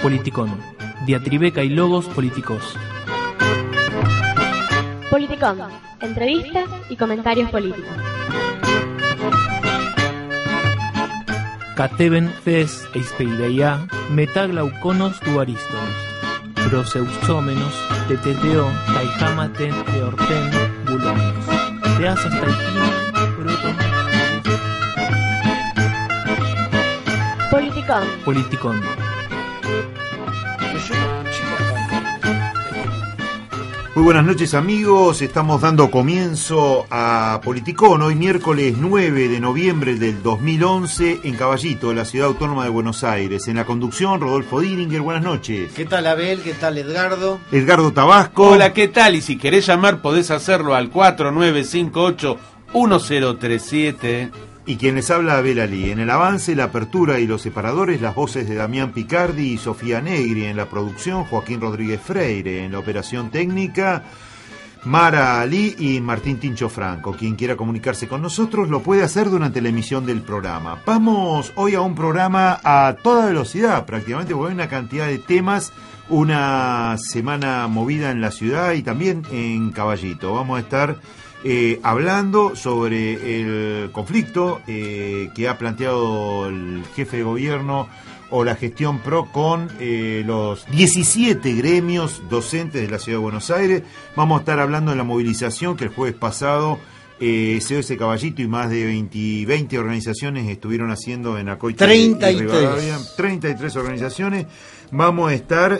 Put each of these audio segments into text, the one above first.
Politicón. Diatribeca y logos políticos. Politicón. Entrevistas y comentarios políticos. Cateben fes eispeireia metaglauconos duariston. Proseuxómenos, teteteo, taijamaten, eorten, bulones. Teas hasta el fin, proton. Politicón. Politicón. Muy buenas noches, amigos, estamos dando comienzo a Politicón, hoy miércoles 9 de noviembre del 2011 en Caballito, la ciudad autónoma de Buenos Aires. En la conducción, Rodolfo Diringer, buenas noches. ¿Qué tal, Abel? ¿Qué tal, Edgardo? Edgardo Tabasco. Hola, ¿qué tal? Y si querés llamar podés hacerlo al 4958-1037. Y quien les habla, Abel Ali. En el avance, la apertura y los separadores, las voces de Damián Picardi y Sofía Negri. En la producción, Joaquín Rodríguez Freire. En la operación técnica, Mara Ali y Martín Tincho Franco. Quien quiera comunicarse con nosotros lo puede hacer durante la emisión del programa. Vamos hoy a un programa a toda velocidad, prácticamente, porque hay una cantidad de temas. Una semana movida en la ciudad y también en Caballito. Vamos a estar hablando sobre el conflicto que ha planteado el jefe de gobierno o la gestión PRO con los 17 gremios docentes de la Ciudad de Buenos Aires. Vamos a estar hablando de la movilización que el jueves pasado SOS Caballito y más de 20 organizaciones estuvieron haciendo en Acoite 33. y Rivadavia. 33 organizaciones. Vamos a estar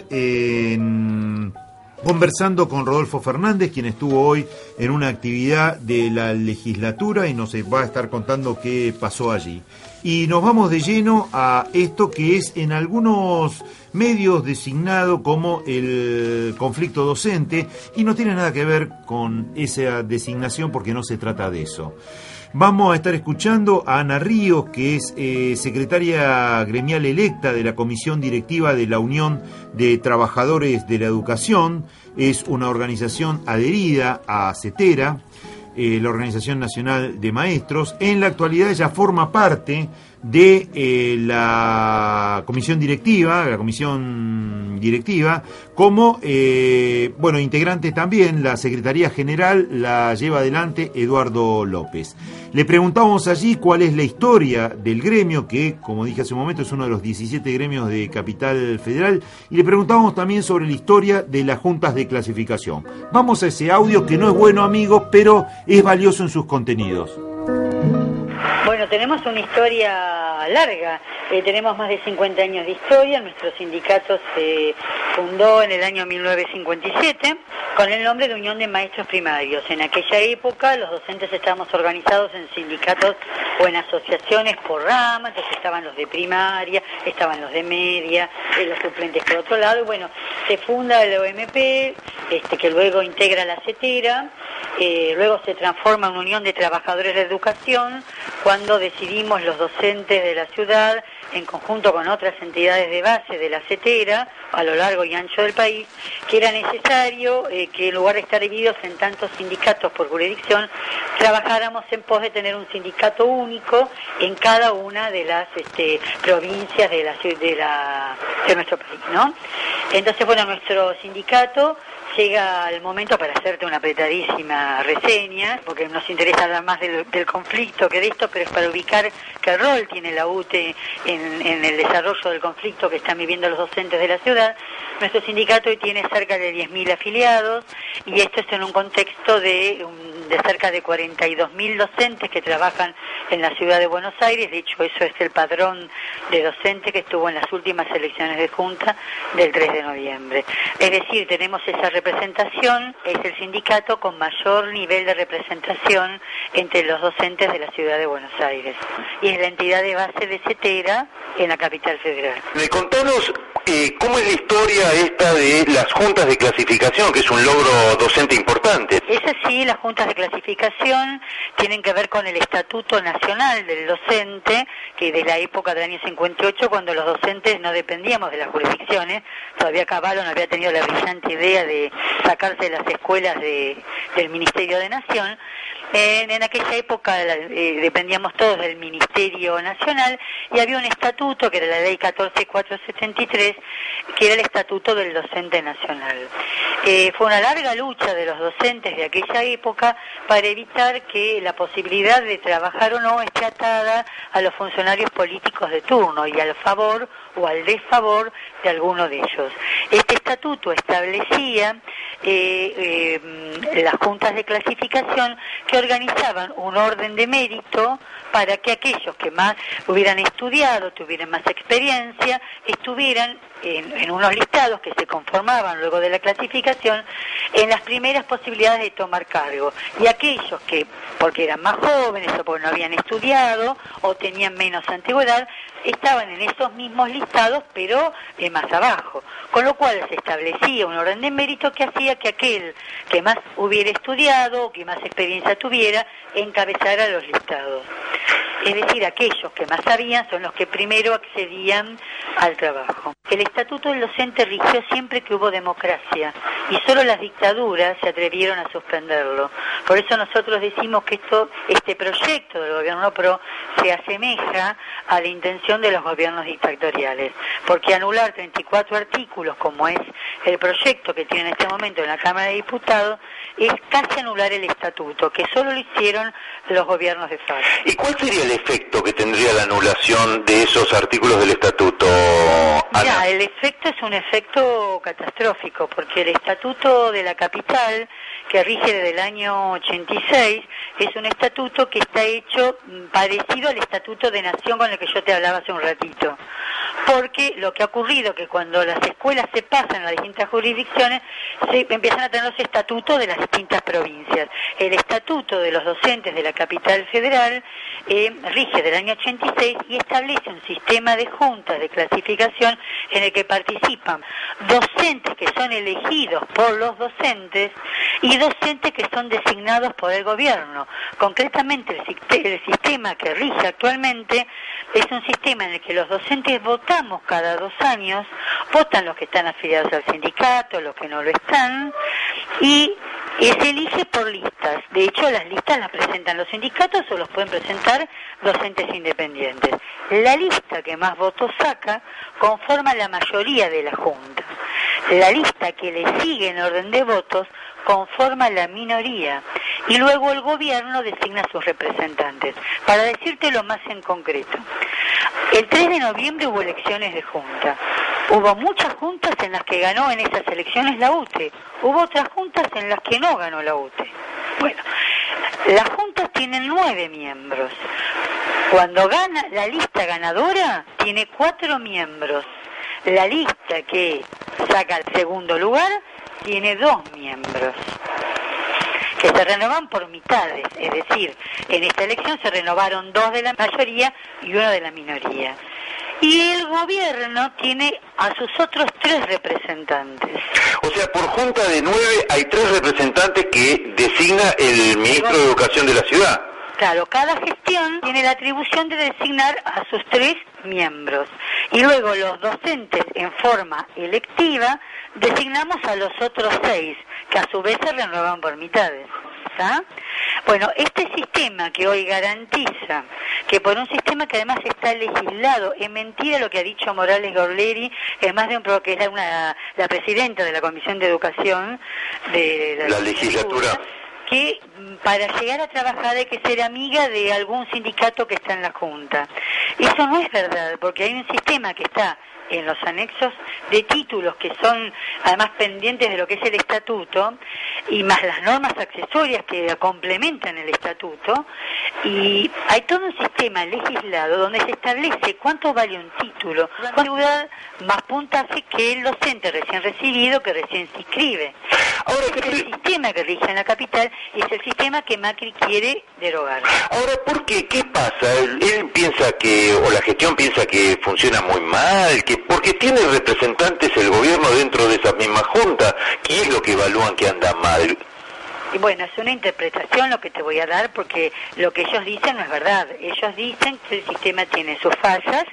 conversando con Rodolfo Fernández, quien estuvo hoy en una actividad de la legislatura y nos va a estar contando qué pasó allí. Y nos vamos de lleno a esto que es en algunos medios designado como el conflicto docente y no tiene nada que ver con esa designación porque no se trata de eso. Vamos a estar escuchando a Ana Ríos, que es secretaria gremial electa de la Comisión Directiva de la Unión de Trabajadores de la Educación. Es una organización adherida a CETERA, la Organización Nacional de Maestros. En la actualidad ella forma parte de la comisión directiva, como integrante también. La Secretaría General la lleva adelante Eduardo López. Le preguntamos allí cuál es la historia del gremio, que como dije hace un momento es uno de los 17 gremios de Capital Federal, y le preguntamos también sobre la historia de las juntas de clasificación. Vamos a ese audio que no es bueno, amigos, pero es valioso en sus contenidos. Bueno, tenemos una historia larga, tenemos más de 50 años de historia. Nuestro sindicato se fundó en el año 1957 con el nombre de Unión de Maestros Primarios. En aquella época los docentes estábamos organizados en sindicatos o en asociaciones por ramas, entonces estaban los de primaria, estaban los de media, los suplentes por otro lado, y bueno, se funda el OMP, que luego integra la CETERA, luego se transforma en Unión de Trabajadores de Educación, cuando decidimos los docentes de la ciudad, en conjunto con otras entidades de base de la CETERA, a lo largo y ancho del país, que era necesario que en lugar de estar divididos en tantos sindicatos por jurisdicción, trabajáramos en pos de tener un sindicato único en cada una de las provincias de nuestro país, ¿no? Entonces, bueno, nuestro sindicato llega el momento para hacerte una apretadísima reseña, porque nos interesa hablar más del conflicto que de esto, pero es para ubicar qué rol tiene la UTE en el desarrollo del conflicto que están viviendo los docentes de la ciudad. Nuestro sindicato hoy tiene cerca de 10.000 afiliados, y esto es en un contexto de cerca de 42.000 docentes que trabajan en la ciudad de Buenos Aires. De hecho, eso es el padrón de docentes que estuvo en las últimas elecciones de Junta del 3 de noviembre. Es decir, tenemos esa representación, es el sindicato con mayor nivel de representación entre los docentes de la ciudad de Buenos Aires. Y es la entidad de base de CETERA en la capital federal. Contanos cómo es la historia esta de las juntas de clasificación, que es un logro docente importante. Es así, las juntas de clasificación tienen que ver con el Estatuto Nacional del Docente, que de la época del año 58, cuando los docentes no dependíamos de las jurisdicciones. Todavía Cavallo no había tenido la brillante idea de sacarse de las escuelas del Ministerio de Nación. En aquella época dependíamos todos del Ministerio Nacional y había un estatuto que era la Ley 14473, que era el Estatuto del Docente Nacional. Fue una larga lucha de los docentes de aquella época para evitar que la posibilidad de trabajar o no esté atada a los funcionarios políticos de turno y al favor o al desfavor de alguno de ellos. Este estatuto establecía las juntas de clasificación que organizaban un orden de mérito para que aquellos que más hubieran estudiado, tuvieran más experiencia, estuvieran en unos listados que se conformaban luego de la clasificación en las primeras posibilidades de tomar cargo. Y aquellos que, porque eran más jóvenes o porque no habían estudiado o tenían menos antigüedad, estaban en esos mismos listados, pero más abajo. Con lo cual se establecía un orden de mérito que hacía que aquel que más hubiera estudiado o que más experiencia tuviera, encabezara los listados. Es decir, aquellos que más sabían son los que primero accedían al trabajo. El Estatuto del Docente rigió siempre que hubo democracia y solo las dictaduras se atrevieron a suspenderlo. Por eso nosotros decimos que este proyecto del gobierno PRO se asemeja a la intención de los gobiernos dictatoriales, porque anular 34 artículos, como es el proyecto que tiene en este momento en la Cámara de Diputados, es casi anular el Estatuto, que solo lo hicieron los gobiernos de facto. ¿Y cuál sería el efecto que tendría la anulación de esos artículos del Estatuto, Ana? Mira, el efecto es un efecto catastrófico, porque el Estatuto de la Capital, que rige desde el año 86, es un estatuto que está hecho parecido al Estatuto de Nación con el que yo te hablaba hace un ratito. Porque lo que ha ocurrido es que cuando las escuelas se pasan a las distintas jurisdicciones, se empiezan a tener los estatutos de las distintas provincias. El Estatuto de los Docentes de la Capital Federal rige del año 86 y establece un sistema de juntas de clasificación en el que participan docentes que son elegidos por los docentes y docentes que son designados por el gobierno. Concretamente, el sistema que rige actualmente es un sistema en el que los docentes votamos cada 2 años, votan los que están afiliados al sindicato, los que no lo están, y se elige por listas. De hecho, las listas las presentan los sindicatos o los pueden presentar docentes independientes. La lista que más votos saca conforma la mayoría de la Junta. La lista que le sigue en orden de votos conforma la minoría y luego el gobierno designa a sus representantes. Para decírtelo más en concreto, el 3 de noviembre hubo elecciones de junta. Hubo muchas juntas en las que ganó en esas elecciones la UTE. Hubo otras juntas en las que no ganó la UTE. Bueno, las juntas tienen 9 miembros. Cuando gana la lista ganadora, tiene 4 miembros. La lista que saca el segundo lugar tiene 2 miembros, que se renovan por mitades, es decir, en esta elección se renovaron 2 de la mayoría y 1 de la minoría. Y el gobierno tiene a sus otros 3 representantes. O sea, por junta de 9 hay 3 representantes que designa el ministro de Educación de la ciudad. Claro, cada gestión tiene la atribución de designar a sus 3 miembros. Y luego los docentes, en forma electiva, designamos a los otros 6, que a su vez se renuevan por mitades. ¿Está? Bueno, este sistema que hoy garantiza que por un sistema que además está legislado, es mentira lo que ha dicho Morales Gorleri, es más de un que es la presidenta de la Comisión de Educación de la legislatura, que para llegar a trabajar hay que ser amiga de algún sindicato que está en la Junta. Eso no es verdad, porque hay un sistema que está en los anexos de títulos que son además pendientes de lo que es el estatuto y más las normas accesorias que complementan el estatuto, y hay todo un sistema legislado donde se establece cuánto vale un título, cuánto más puntaje que el docente recién recibido que recién se inscribe. Ahora, es el sistema que rige en la capital y es el sistema que Macri quiere derogar. Ahora, ¿por qué? ¿Qué pasa? Él piensa que, o la gestión piensa que funciona muy mal, que porque tiene representantes el gobierno dentro de esa misma junta. ¿Qué es lo que evalúan que anda mal? Y bueno, es una interpretación lo que te voy a dar, porque lo que ellos dicen no es verdad. Ellos dicen que el sistema tiene sus fallas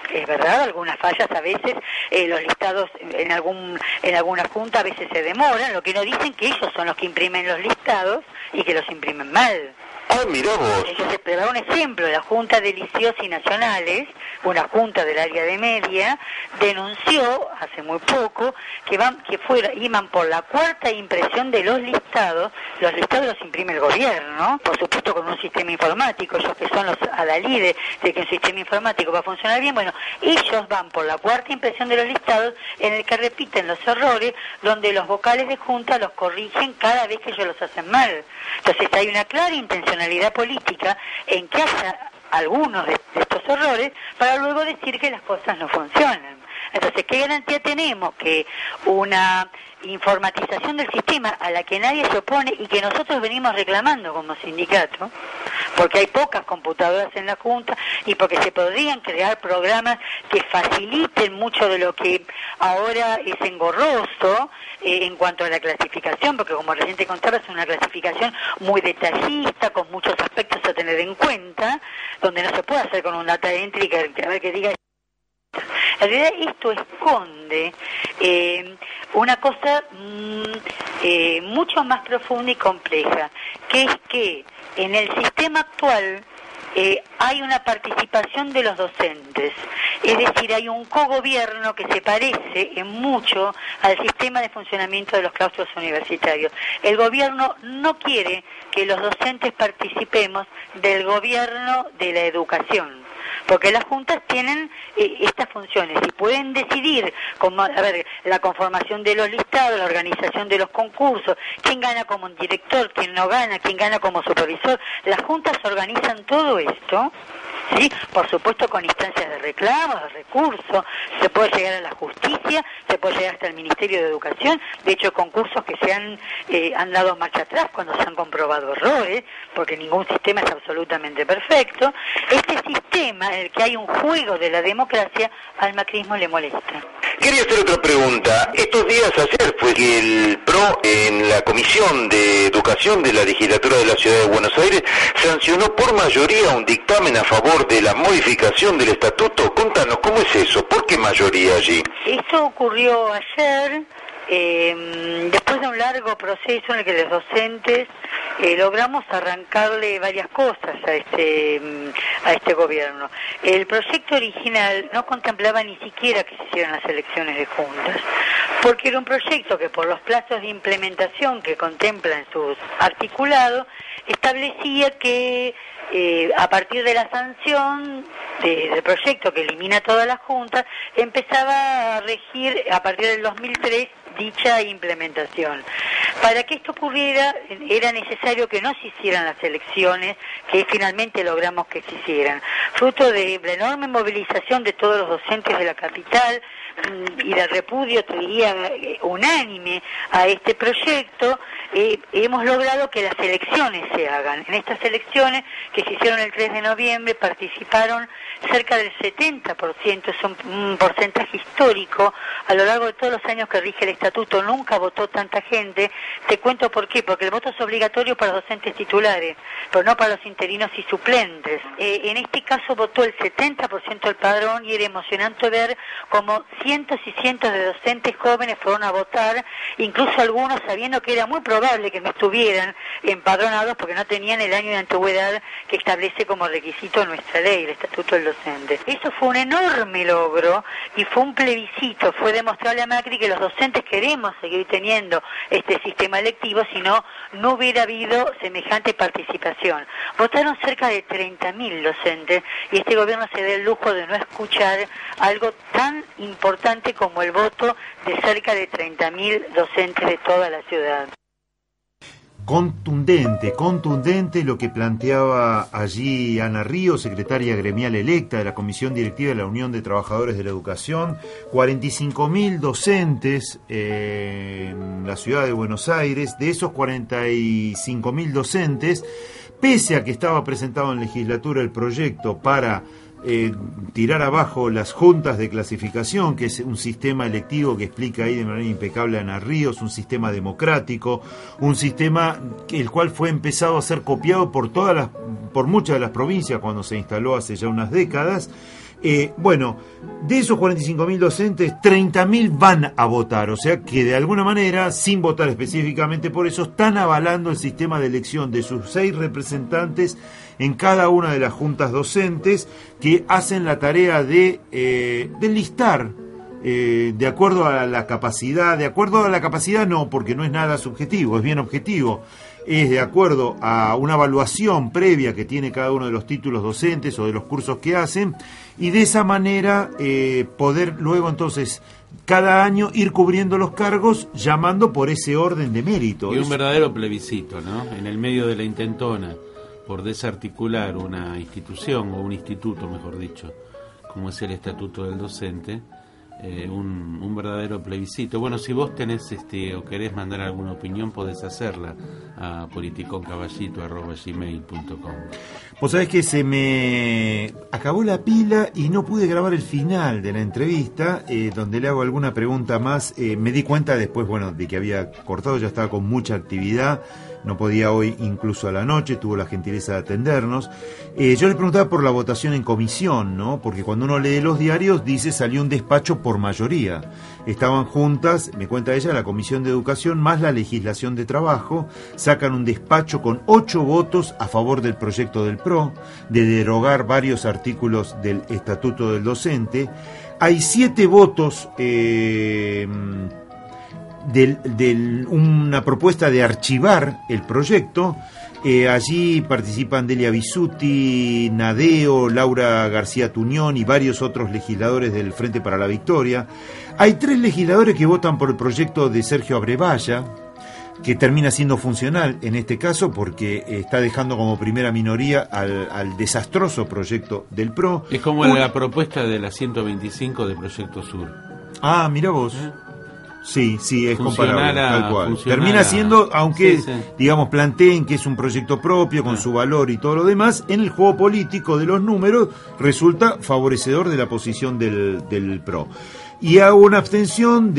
es verdad, algunas fallas a veces, los listados en alguna junta a veces se demoran, lo que no dicen que ellos son los que imprimen los listados y que los imprimen mal. Ah, mirá vos. Entonces, te da un ejemplo, la Junta de Liceos y Nacionales, una junta del área de media, denunció hace muy poco que iban por la cuarta impresión de los listados los imprime el gobierno, por supuesto con un sistema informático, ellos que son los adalí de que un sistema informático va a funcionar bien, bueno, ellos van por la cuarta impresión de los listados en el que repiten los errores, donde los vocales de junta los corrigen cada vez que ellos los hacen mal. Entonces hay una clara intencionalidad política en que haya algunos de estos errores para luego decir que las cosas no funcionan. Entonces, ¿qué garantía tenemos? Que una informatización del sistema a la que nadie se opone y que nosotros venimos reclamando como sindicato, porque hay pocas computadoras en la Junta y porque se podrían crear programas que faciliten mucho de lo que ahora es engorroso en cuanto a la clasificación, porque como recién te contaba es una clasificación muy detallista, con muchos aspectos a tener en cuenta, donde no se puede hacer con un data entry que diga. En realidad esto esconde una cosa mucho más profunda y compleja, que es que en el sistema actual hay una participación de los docentes, es decir, hay un cogobierno que se parece en mucho al sistema de funcionamiento de los claustros universitarios. El gobierno no quiere que los docentes participemos del gobierno de la educación, porque las juntas tienen estas funciones y pueden decidir la conformación de los listados, la organización de los concursos, quién gana como director, quién no gana, quién gana como supervisor. Las juntas organizan todo esto, ¿sí? Por supuesto con instancias de reclamos, de recursos, se puede llegar a la justicia, se puede llegar hasta el Ministerio de Educación, de hecho concursos que se han dado marcha atrás cuando se han comprobado errores, porque ningún sistema es absolutamente perfecto. Este sistema en el que hay un juego de la democracia, al macrismo le molesta. Quería hacer otra pregunta. Estos días ayer fue que el PRO en la Comisión de Educación de la Legislatura de la Ciudad de Buenos Aires sancionó por mayoría un dictamen a favor de la modificación del estatuto. Contanos, ¿cómo es eso? ¿Por qué mayoría allí? Esto ocurrió ayer, después de un largo proceso en el que los docentes logramos arrancarle varias cosas a este gobierno. El proyecto original no contemplaba ni siquiera que se hicieran las elecciones de juntas, porque era un proyecto que por los plazos de implementación que contempla en sus articulados, establecía que a partir de la sanción del proyecto que elimina todas las juntas, empezaba a regir a partir del 2003 dicha implementación. Para que esto ocurriera era necesario que no se hicieran las elecciones que finalmente logramos que se hicieran. Fruto de la enorme movilización de todos los docentes de la capital y del repudio, te diría, unánime a este proyecto, hemos logrado que las elecciones se hagan. En estas elecciones que se hicieron el 3 de noviembre participaron cerca del 70%, es un porcentaje histórico. A lo largo de todos los años que rige el estatuto nunca votó tanta gente. Te cuento por qué, porque el voto es obligatorio para los docentes titulares, pero no para los interinos y suplentes. En este caso votó el 70% del padrón y era emocionante ver cómo cientos y cientos de docentes jóvenes fueron a votar, incluso algunos sabiendo que era muy probable que no estuvieran empadronados porque no tenían el año de antigüedad que establece como requisito nuestra ley, el Estatuto del Docente. Eso fue un enorme logro y fue un plebiscito, fue demostrarle a Macri que los docentes queremos seguir teniendo este sistema electivo, si no hubiera habido semejante participación. Votaron cerca de 30.000 docentes y este gobierno se da el lujo de no escuchar algo tan importante como el voto de cerca de 30.000 docentes de toda la ciudad. Contundente lo que planteaba allí Ana Ríos, secretaria gremial electa de la Comisión Directiva de la Unión de Trabajadores de la Educación. 45.000 docentes en la ciudad de Buenos Aires. De esos 45.000 docentes, pese a que estaba presentado en legislatura el proyecto para tirar abajo las juntas de clasificación, que es un sistema electivo que explica ahí de manera impecable Ana Ríos, un sistema democrático, un sistema el cual fue empezado a ser copiado por muchas de las provincias cuando se instaló hace ya unas décadas. Bueno, de esos 45.000 docentes, 30.000 van a votar, o sea que de alguna manera, sin votar específicamente por eso, están avalando el sistema de elección de sus 6 representantes en cada una de las juntas docentes, que hacen la tarea de listar de acuerdo a la capacidad. De acuerdo a la capacidad no, porque no es nada subjetivo, es bien objetivo. Es de acuerdo a una evaluación previa que tiene cada uno de los títulos docentes o de los cursos que hacen, y de esa manera poder luego entonces cada año ir cubriendo los cargos llamando por ese orden de mérito. Y un verdadero plebiscito, ¿no? En el medio de la intentona por desarticular una institución, o un instituto mejor dicho, como es el Estatuto del Docente, un verdadero plebiscito. Bueno, si vos tenés o querés mandar alguna opinión, podés hacerla a politiconcaballito@gmail.com. Vos sabés que se me acabó la pila y no pude grabar el final de la entrevista, donde le hago alguna pregunta más. Me di cuenta después, bueno, de que había cortado, ya estaba con mucha actividad, no podía hoy incluso a la noche, tuvo la gentileza de atendernos. Yo le preguntaba por la votación en comisión, ¿no? Porque cuando uno lee los diarios dice salió un despacho por mayoría. Estaban juntas, me cuenta ella, la Comisión de Educación más la Legislación de Trabajo, sacan un despacho con 8 votos a favor del proyecto del PRO, de derogar varios artículos del Estatuto del Docente. Hay 7 votos una propuesta de archivar el proyecto. Allí participan Delia Bisutti, Nadeo, Laura García Tuñón y varios otros legisladores del Frente para la Victoria. Hay 3 legisladores que votan por el proyecto de Sergio Abrevaya, que termina siendo funcional en este caso porque está dejando como primera minoría al desastroso proyecto del PRO. Es como la propuesta de la 125 de Proyecto Sur. Ah, mira vos. Sí, es comparable, tal cual. Termina siendo, aunque digamos planteen que es un proyecto propio con su valor y todo lo demás, en el juego político de los números resulta favorecedor de la posición del PRO. Y hago una abstención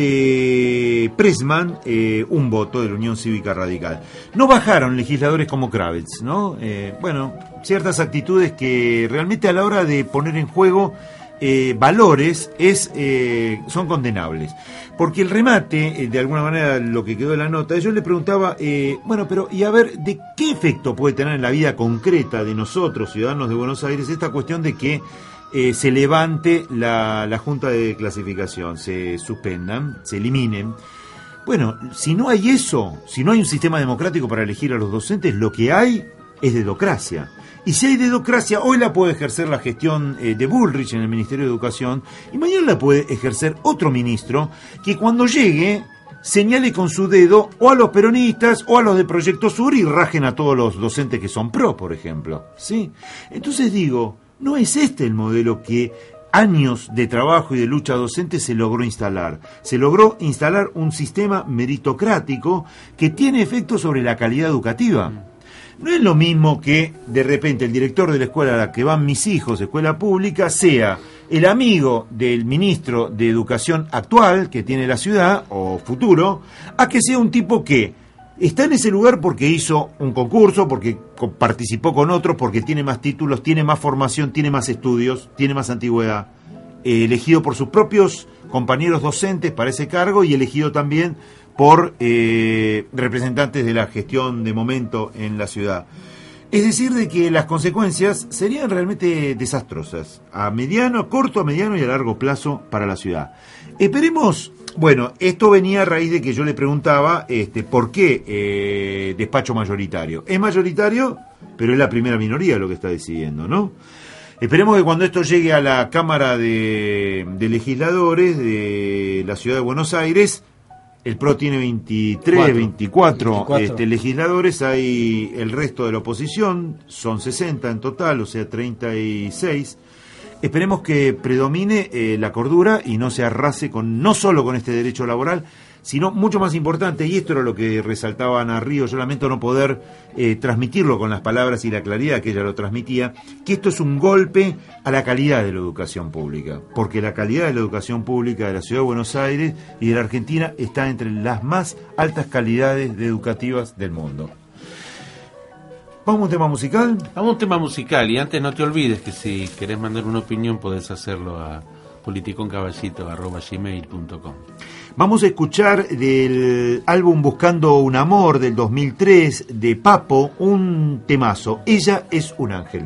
de Pressman, un voto de la Unión Cívica Radical. No bajaron legisladores como Kravitz, ¿no? Bueno, ciertas actitudes que realmente a la hora de poner en juego valores son condenables. Porque el remate, de alguna manera lo que quedó de la nota, yo le preguntaba, bueno, pero y a ver, ¿de qué efecto puede tener en la vida concreta de nosotros, ciudadanos de Buenos Aires, esta cuestión de que se levante la Junta de Clasificación, se suspendan, se eliminen? Bueno, si no hay eso, si no hay un sistema democrático para elegir a los docentes, lo que hay es dedocracia. Y si hay dedocracia, hoy la puede ejercer la gestión de Bullrich en el Ministerio de Educación, y mañana la puede ejercer otro ministro que cuando llegue señale con su dedo o a los peronistas o a los de Proyecto Sur y rajen a todos los docentes que son pro, por ejemplo. ¿Sí? Entonces digo, no es este el modelo que años de trabajo y de lucha docente se logró instalar. Se logró instalar un sistema meritocrático que tiene efectos sobre la calidad educativa. No es lo mismo que de repente el director de la escuela a la que van mis hijos, escuela pública, sea el amigo del ministro de Educación actual que tiene la ciudad, o futuro, a que sea un tipo que está en ese lugar porque hizo un concurso, porque participó con otros, porque tiene más títulos, tiene más formación, tiene más estudios, tiene más antigüedad, elegido por sus propios compañeros docentes para ese cargo y elegido también por representantes de la gestión de momento en la ciudad. Es decir, de que las consecuencias serían realmente desastrosas, a corto, a mediano y a largo plazo para la ciudad. Esperemos, bueno, esto venía a raíz de que yo le preguntaba por qué despacho mayoritario. Es mayoritario, pero es la primera minoría lo que está decidiendo, ¿no? Esperemos que cuando esto llegue a la Cámara de Legisladores de la Ciudad de Buenos Aires, el PRO tiene 24 legisladores, hay el resto de la oposición, son 60 en total, o sea 36, Esperemos que predomine la cordura y no se arrase no solo con este derecho laboral, sino mucho más importante, y esto era lo que resaltaba Ana Río, yo lamento no poder transmitirlo con las palabras y la claridad que ella lo transmitía, que esto es un golpe a la calidad de la educación pública, porque la calidad de la educación pública de la Ciudad de Buenos Aires y de la Argentina está entre las más altas calidades educativas del mundo. ¿Vamos a un tema musical? Vamos a un tema musical, y antes no te olvides que si querés mandar una opinión podés hacerlo a politiconcaballito@gmail.com. Vamos a escuchar del álbum Buscando un Amor del 2003 de Papo, un temazo. Ella es un ángel.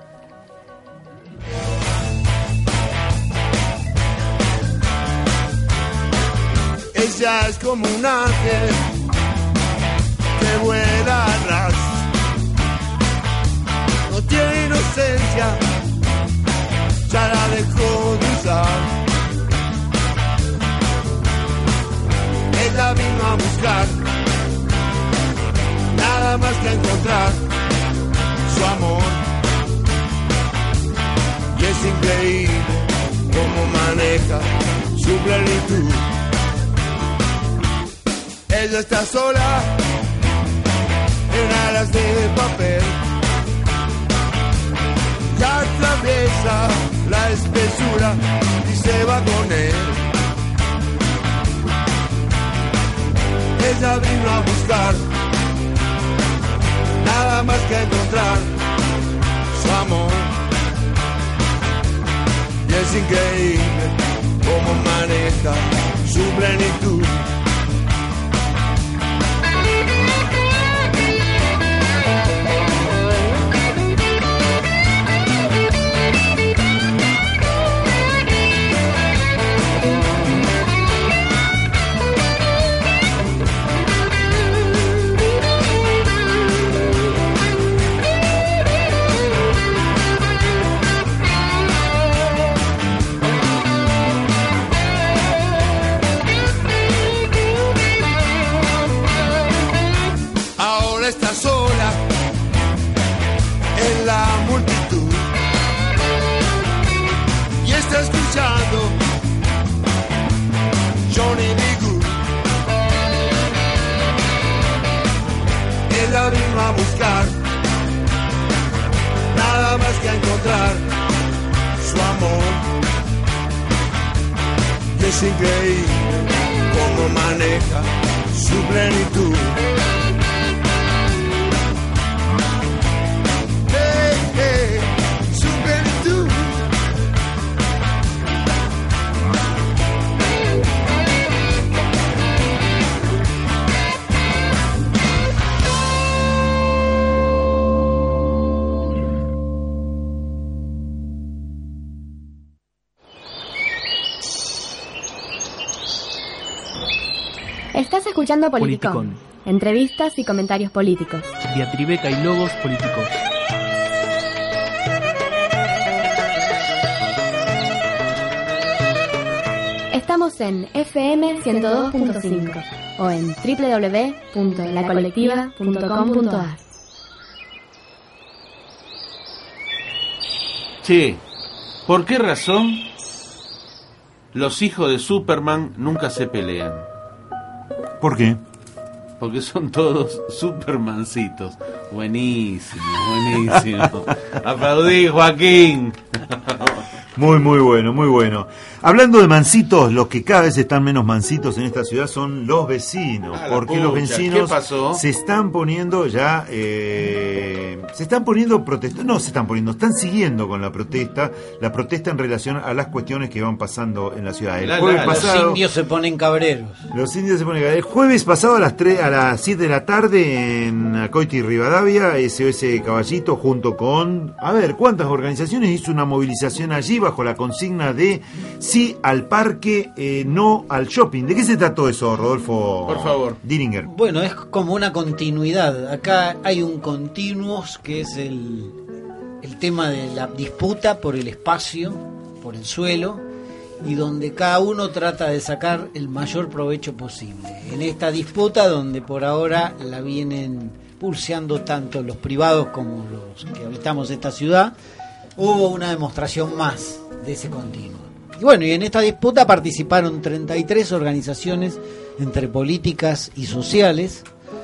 Ella es como un ángel que vuela a ras. No tiene inocencia, ya la dejó de usar. Ella vino a buscar, nada más que encontrar su amor. Y es increíble cómo maneja su plenitud. Ella está sola en alas de papel y atraviesa la espesura y se va con él. Ella vino a buscar, nada más que encontrar su amor. Y es increíble cómo maneja su plenitud. Está sola en la multitud y está escuchando Johnny B. Good. Ella vino a buscar, nada más que a encontrar su amor. Y es increíble cómo maneja su plenitud. Su plenitud. Estás escuchando Politicón. Entrevistas y comentarios políticos. Diatribeca y logos políticos. Estamos en FM 102.5 o en www.lacolectiva.com.ar. Che, ¿por qué razón los hijos de Superman nunca se pelean? ¿Por qué? Porque son todos Supermancitos. Buenísimo, buenísimo. Aplaudí, Joaquín. Muy, muy bueno, muy bueno. Hablando de mansitos, los que cada vez están menos mansitos en esta ciudad son los vecinos. Porque los vecinos ¿qué pasó? se están poniendo ya... están siguiendo con la protesta en relación a las cuestiones que van pasando en la ciudad. El jueves pasado, los indios se ponen cabreros. El jueves pasado a las 7 de la tarde en Acoiti y Rivadavia, SOS Caballito junto con... A ver, ¿cuántas organizaciones hizo una movilización allí bajo la consigna de sí al parque, no al shopping? ¿De qué se trató eso, Rodolfo? Por favor. Diringer. Bueno, es como una continuidad. Acá hay un continuous que es el tema de la disputa por el espacio, por el suelo, y donde cada uno trata de sacar el mayor provecho posible. En esta disputa donde por ahora la vienen pulseando tanto los privados como los que habitamos esta ciudad, hubo una demostración más de ese continuo. Y bueno, y en esta disputa participaron 33 organizaciones entre políticas y sociales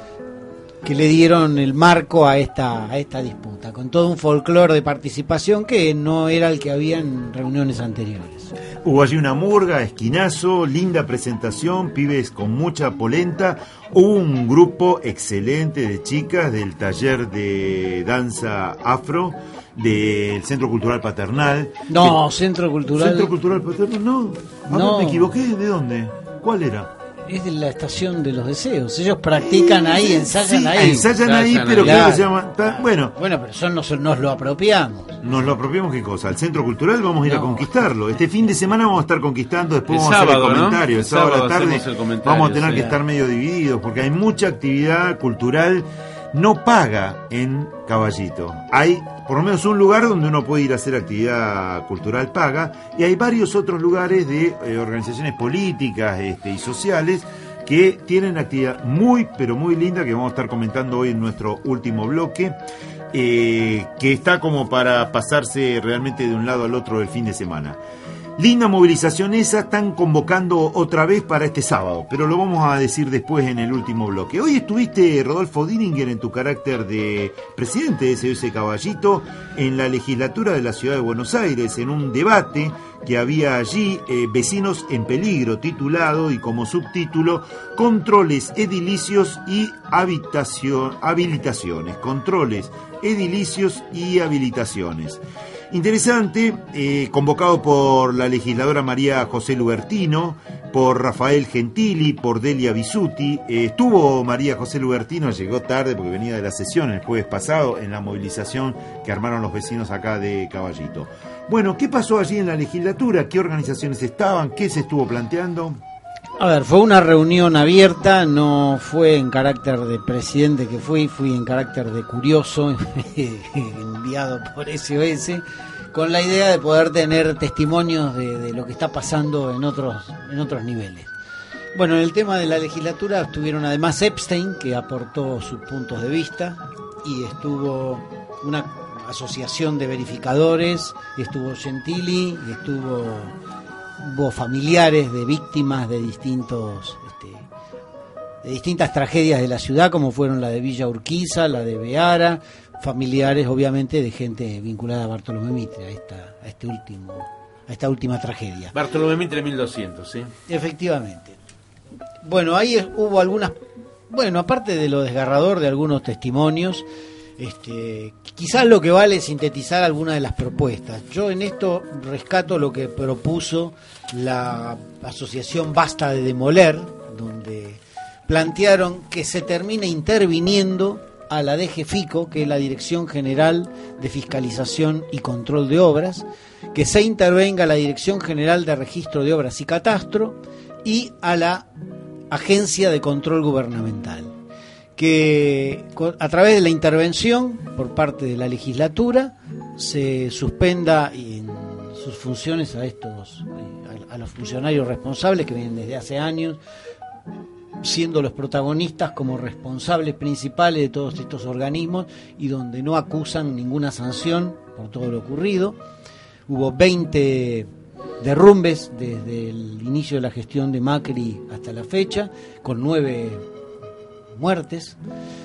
que le dieron el marco a esta disputa, con todo un folclore de participación que no era el que había en reuniones anteriores. Hubo allí una murga, esquinazo, linda presentación, pibes con mucha polenta. Hubo un grupo excelente de chicas del taller de danza afro del Centro Cultural Paternal. No, Centro Cultural Paternal, no. No. ¿Me equivoqué? ¿De dónde? ¿Cuál era? Es de la Estación de los Deseos. Ellos practican ahí, ensayan sí, ahí. Ensayan ahí, pero claro. creo que se llama... Bueno, pero eso nos lo apropiamos. ¿nos lo apropiamos qué cosa? ¿Al Centro Cultural? Vamos a ir a conquistarlo. Este fin de semana vamos a estar conquistando, después vamos a hacer el comentario. ¿no? El sábado a la tarde vamos a tener sí. que estar medio divididos, porque hay mucha actividad cultural no paga en Caballito. Hay por lo menos un lugar donde uno puede ir a hacer actividad cultural paga, y hay varios otros lugares de organizaciones políticas y sociales que tienen actividad muy, pero muy linda, que vamos a estar comentando hoy en nuestro último bloque, que está como para pasarse realmente de un lado al otro del fin de semana. Linda movilización esa, están convocando otra vez para este sábado, pero lo vamos a decir después en el último bloque. Hoy estuviste, Rodolfo Dininger, en tu carácter de presidente de SOS Caballito, en la legislatura de la Ciudad de Buenos Aires, en un debate que había allí, Vecinos en Peligro, titulado y como subtítulo, Controles edilicios y habilitaciones. Controles edilicios y habilitaciones. Interesante, convocado por la legisladora María José Lubertino, por Rafael Gentili, por Delia Bisuti. Estuvo María José Lubertino, llegó tarde porque venía de la sesión el jueves pasado, en la movilización que armaron los vecinos acá de Caballito. Bueno, ¿qué pasó allí en la legislatura? ¿Qué organizaciones estaban? ¿Qué se estuvo planteando? A ver, fue una reunión abierta, no fue en carácter de presidente que fui en carácter de curioso, enviado por SOS, con la idea de poder tener testimonios de lo que está pasando en otros niveles. Bueno, en el tema de la legislatura estuvieron además Epstein, que aportó sus puntos de vista, y estuvo una asociación de verificadores, estuvo Gentili, y hubo familiares de víctimas de distintas tragedias de la ciudad, como fueron la de Villa Urquiza, la de Beara, familiares obviamente de gente vinculada a Bartolomé Mitre, a esta última tragedia. Bartolomé Mitre 1200, ¿sí? Efectivamente. Bueno, ahí hubo aparte de lo desgarrador de algunos testimonios, quizás lo que vale es sintetizar algunas de las propuestas. Yo en esto rescato lo que propuso la asociación Basta de Demoler, donde plantearon que se termine interviniendo a la DGFICO, que es la Dirección General de Fiscalización y Control de Obras, que se intervenga a la Dirección General de Registro de Obras y Catastro y a la Agencia de Control Gubernamental, que a través de la intervención por parte de la legislatura se suspenda en sus funciones a los funcionarios responsables que vienen desde hace años siendo los protagonistas como responsables principales de todos estos organismos y donde no acusan ninguna sanción por todo lo ocurrido. Hubo 20 derrumbes desde el inicio de la gestión de Macri hasta la fecha, con 9 muertes.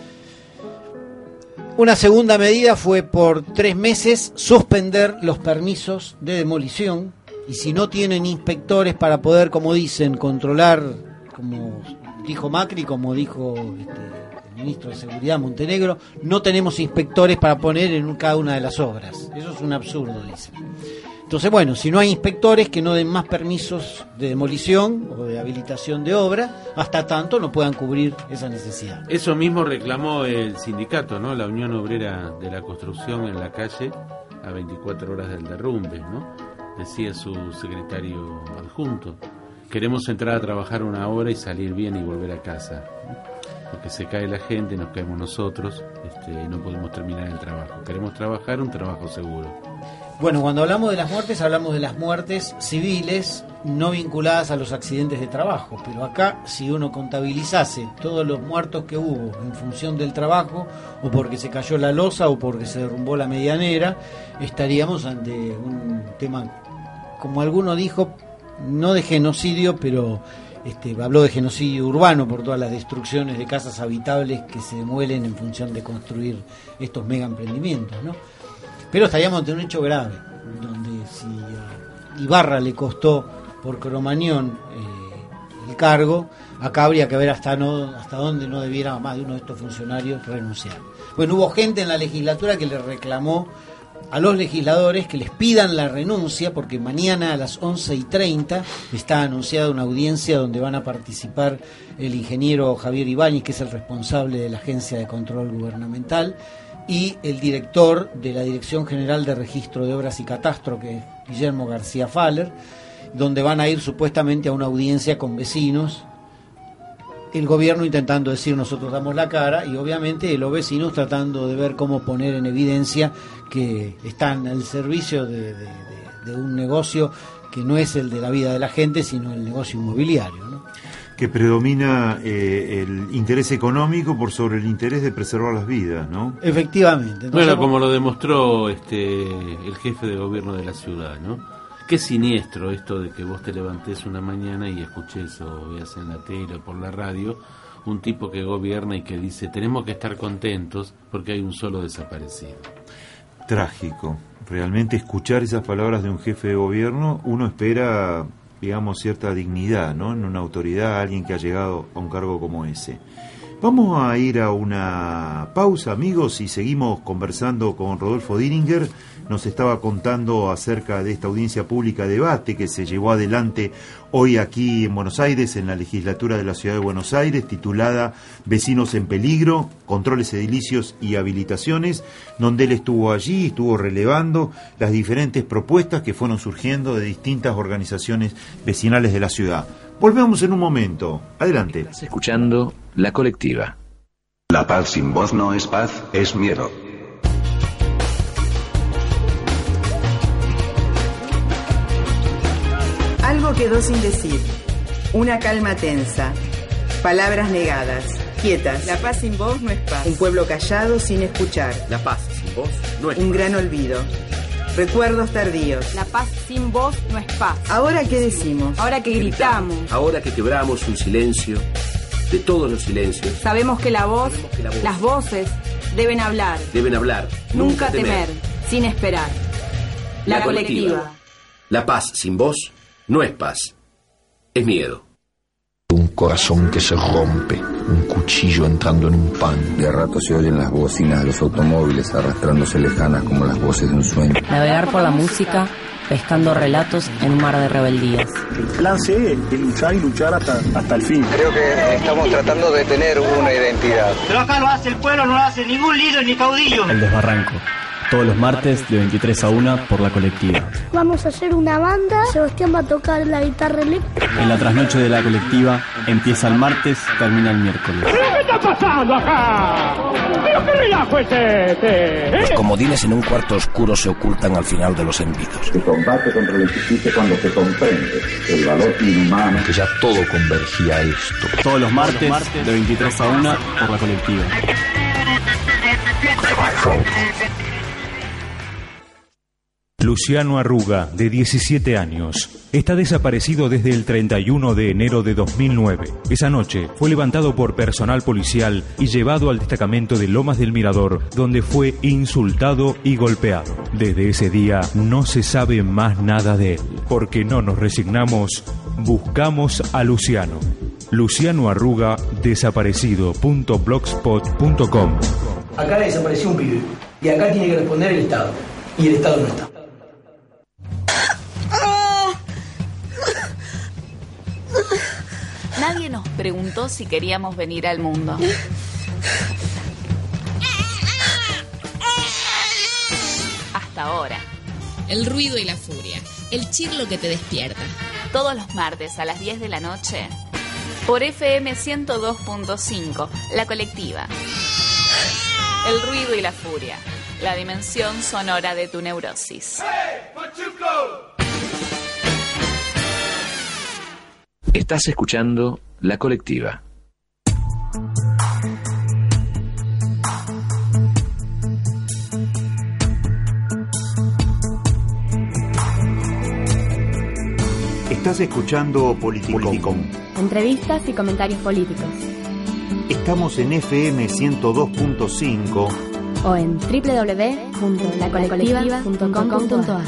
Una segunda medida fue por 3 meses suspender los permisos de demolición, y si no tienen inspectores para poder, como dicen, controlar, como dijo Macri, como dijo el ministro de Seguridad Montenegro, no tenemos inspectores para poner en cada una de las obras. Eso es un absurdo, dicen. Entonces, bueno, si no hay inspectores, que no den más permisos de demolición o de habilitación de obra, hasta tanto no puedan cubrir esa necesidad. Eso mismo reclamó el sindicato, ¿no? La Unión Obrera de la Construcción en la calle, a 24 horas del derrumbe, ¿no? Decía su secretario adjunto: queremos entrar a trabajar una hora y salir bien y volver a casa, porque se cae la gente, nos caemos nosotros, y no podemos terminar el trabajo. Queremos trabajar un trabajo seguro. Bueno, cuando hablamos de las muertes civiles, no vinculadas a los accidentes de trabajo, pero acá si uno contabilizase todos los muertos que hubo en función del trabajo, o porque se cayó la losa o porque se derrumbó la medianera, estaríamos ante un tema, como alguno dijo, no de genocidio, pero habló de genocidio urbano por todas las destrucciones de casas habitables que se demuelen en función de construir estos mega emprendimientos, ¿no? Pero estaríamos ante un hecho grave, donde si a Ibarra le costó por Cromañón el cargo, acá habría que ver hasta dónde no debiera más de uno de estos funcionarios renunciar. Bueno, hubo gente en la legislatura que le reclamó a los legisladores que les pidan la renuncia, porque mañana a las 11:30 está anunciada una audiencia donde van a participar el ingeniero Javier Ibáñez, que es el responsable de la Agencia de Control Gubernamental, y el director de la Dirección General de Registro de Obras y Catastro, que es Guillermo García Faller, donde van a ir supuestamente a una audiencia con vecinos, el gobierno intentando decir nosotros damos la cara, y obviamente los vecinos tratando de ver cómo poner en evidencia que están al servicio de un negocio que no es el de la vida de la gente, sino el negocio inmobiliario, ¿no? Que predomina el interés económico por sobre el interés de preservar las vidas, ¿no? Efectivamente. Entonces, bueno, como lo demostró el jefe de gobierno de la ciudad, ¿no? Qué siniestro esto de que vos te levantes una mañana y escuches o veas en la tele o por la radio un tipo que gobierna y que dice tenemos que estar contentos porque hay un solo desaparecido. Trágico. Realmente escuchar esas palabras de un jefe de gobierno, uno espera, digamos, cierta dignidad, ¿no? En una autoridad, alguien que ha llegado a un cargo como ese. Vamos a ir a una pausa, amigos, y seguimos conversando con Rodolfo Diringer. Nos estaba contando acerca de esta audiencia pública debate que se llevó adelante hoy aquí en Buenos Aires, en la legislatura de la Ciudad de Buenos Aires, titulada Vecinos en Peligro, Controles Edilicios y Habilitaciones, donde él estuvo allí, estuvo relevando las diferentes propuestas que fueron surgiendo de distintas organizaciones vecinales de la ciudad. Volvemos en un momento. Adelante. Estás escuchando La Colectiva. La paz sin voz no es paz, es miedo. Algo quedó sin decir. Una calma tensa. Palabras negadas. Quietas. La paz sin voz no es paz. Un pueblo callado sin escuchar. La paz sin voz no es Un paz. gran olvido. Recuerdos tardíos. La paz sin voz no es paz. ¿Ahora qué decimos? Ahora que gritamos. Ahora que quebramos un silencio, de todos los silencios. Sabemos que la voz, las voces, deben hablar. Deben hablar. Nunca temer, sin esperar. La colectiva. La paz sin voz no es paz, es miedo. Un corazón que se rompe, un cuchillo entrando en un pan. De rato se oyen las bocinas de los automóviles arrastrándose lejanas como las voces de un sueño. Navegar por la música, pescando relatos en un mar de rebeldías. El plan C es luchar y luchar hasta el fin. Creo que estamos tratando de tener una identidad. Pero acá lo hace el pueblo, no lo hace ningún líder ni caudillo. El Desbarranco. Todos los martes de 23 a 1 por La Colectiva. Vamos a hacer una banda, Sebastián va a tocar la guitarra eléctrica. En la trasnoche de La Colectiva empieza el martes, termina el miércoles. ¿Pero qué está pasando acá? ¿Pero qué relajo es este? Los comodines en un cuarto oscuro se ocultan al final de los envidos. Se combate contra la injusticia cuando se comprende el valor inhumano. Que ya todo convergía a esto. Todos los martes de 23 a 1 por La Colectiva. Luciano Arruga, de 17 años, está desaparecido desde el 31 de enero de 2009. Esa noche fue levantado por personal policial y llevado al destacamento de Lomas del Mirador, donde fue insultado y golpeado. Desde ese día no se sabe más nada de él. Porque no nos resignamos, buscamos a Luciano. Luciano Arruga, desaparecido.blogspot.com. Acá desapareció un pibe y acá tiene que responder el Estado. Y el Estado no está. Nadie nos preguntó si queríamos venir al mundo. Hasta ahora. El ruido y la furia. El chirlo que te despierta. Todos los martes a las 10 de la noche. Por FM 102.5. La Colectiva. El ruido y la furia. La dimensión sonora de tu neurosis. Estás escuchando La Colectiva. Estás escuchando Politicom. Entrevistas y comentarios políticos. Estamos en FM 102.5 o en www.lacolectiva.com.ar.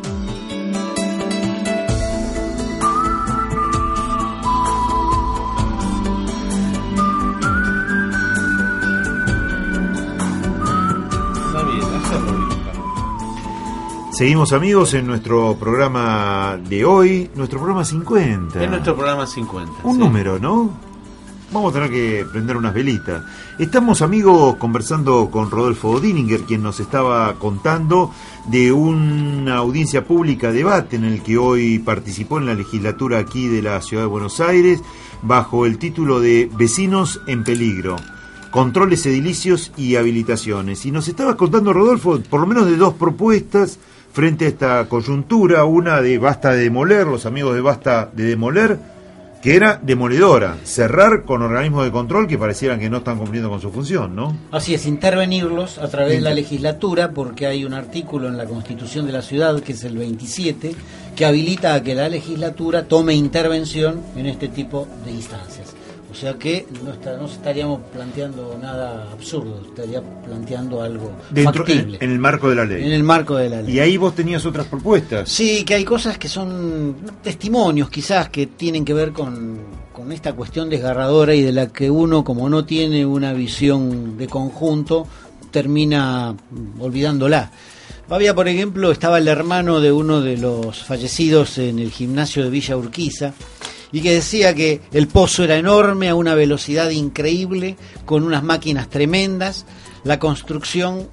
Seguimos, amigos, en nuestro programa de hoy, nuestro programa 50. Es nuestro programa 50. Un número, ¿no? Vamos a tener que prender unas velitas. Estamos, amigos, conversando con Rodolfo Dininger, quien nos estaba contando de una audiencia pública, debate, en el que hoy participó en la legislatura aquí de la Ciudad de Buenos Aires, bajo el título de Vecinos en Peligro, controles edilicios y habilitaciones. Y nos estaba contando, Rodolfo, por lo menos de dos propuestas frente a esta coyuntura, una de Basta de Demoler, los amigos de Basta de Demoler, que era demoledora, cerrar con organismos de control que parecieran que no están cumpliendo con su función, ¿no? Así es, intervenirlos a través de la legislatura, porque hay un artículo en la Constitución de la Ciudad, que es el 27, que habilita a que la legislatura tome intervención en este tipo de instancias. O sea que no estaríamos planteando nada absurdo, estaría planteando algo factible. En el marco de la ley. En el marco de la ley. Y ahí vos tenías otras propuestas. Sí, que hay cosas que son testimonios quizás que tienen que ver con esta cuestión desgarradora y de la que uno, como no tiene una visión de conjunto, termina olvidándola. Había, por ejemplo, estaba el hermano de uno de los fallecidos en el gimnasio de Villa Urquiza, y que decía que el pozo era enorme, a una velocidad increíble, con unas máquinas tremendas. La construcción,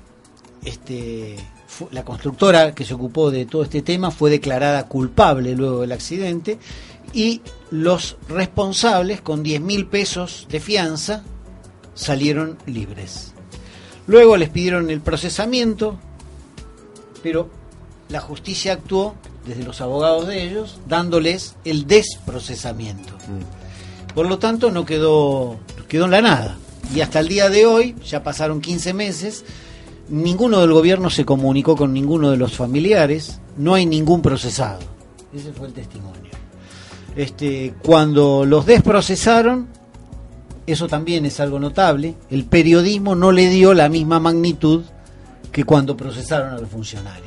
la constructora que se ocupó de todo este tema fue declarada culpable luego del accidente, y los responsables, con 10.000 pesos de fianza, salieron libres. Luego les pidieron el procesamiento, pero la justicia actuó desde los abogados de ellos, dándoles el desprocesamiento. Por lo tanto, no quedó en la nada. Y hasta el día de hoy, ya pasaron 15 meses, ninguno del gobierno se comunicó con ninguno de los familiares, no hay ningún procesado. Ese fue el testimonio. Cuando los desprocesaron, eso también es algo notable, el periodismo no le dio la misma magnitud que cuando procesaron a los funcionarios.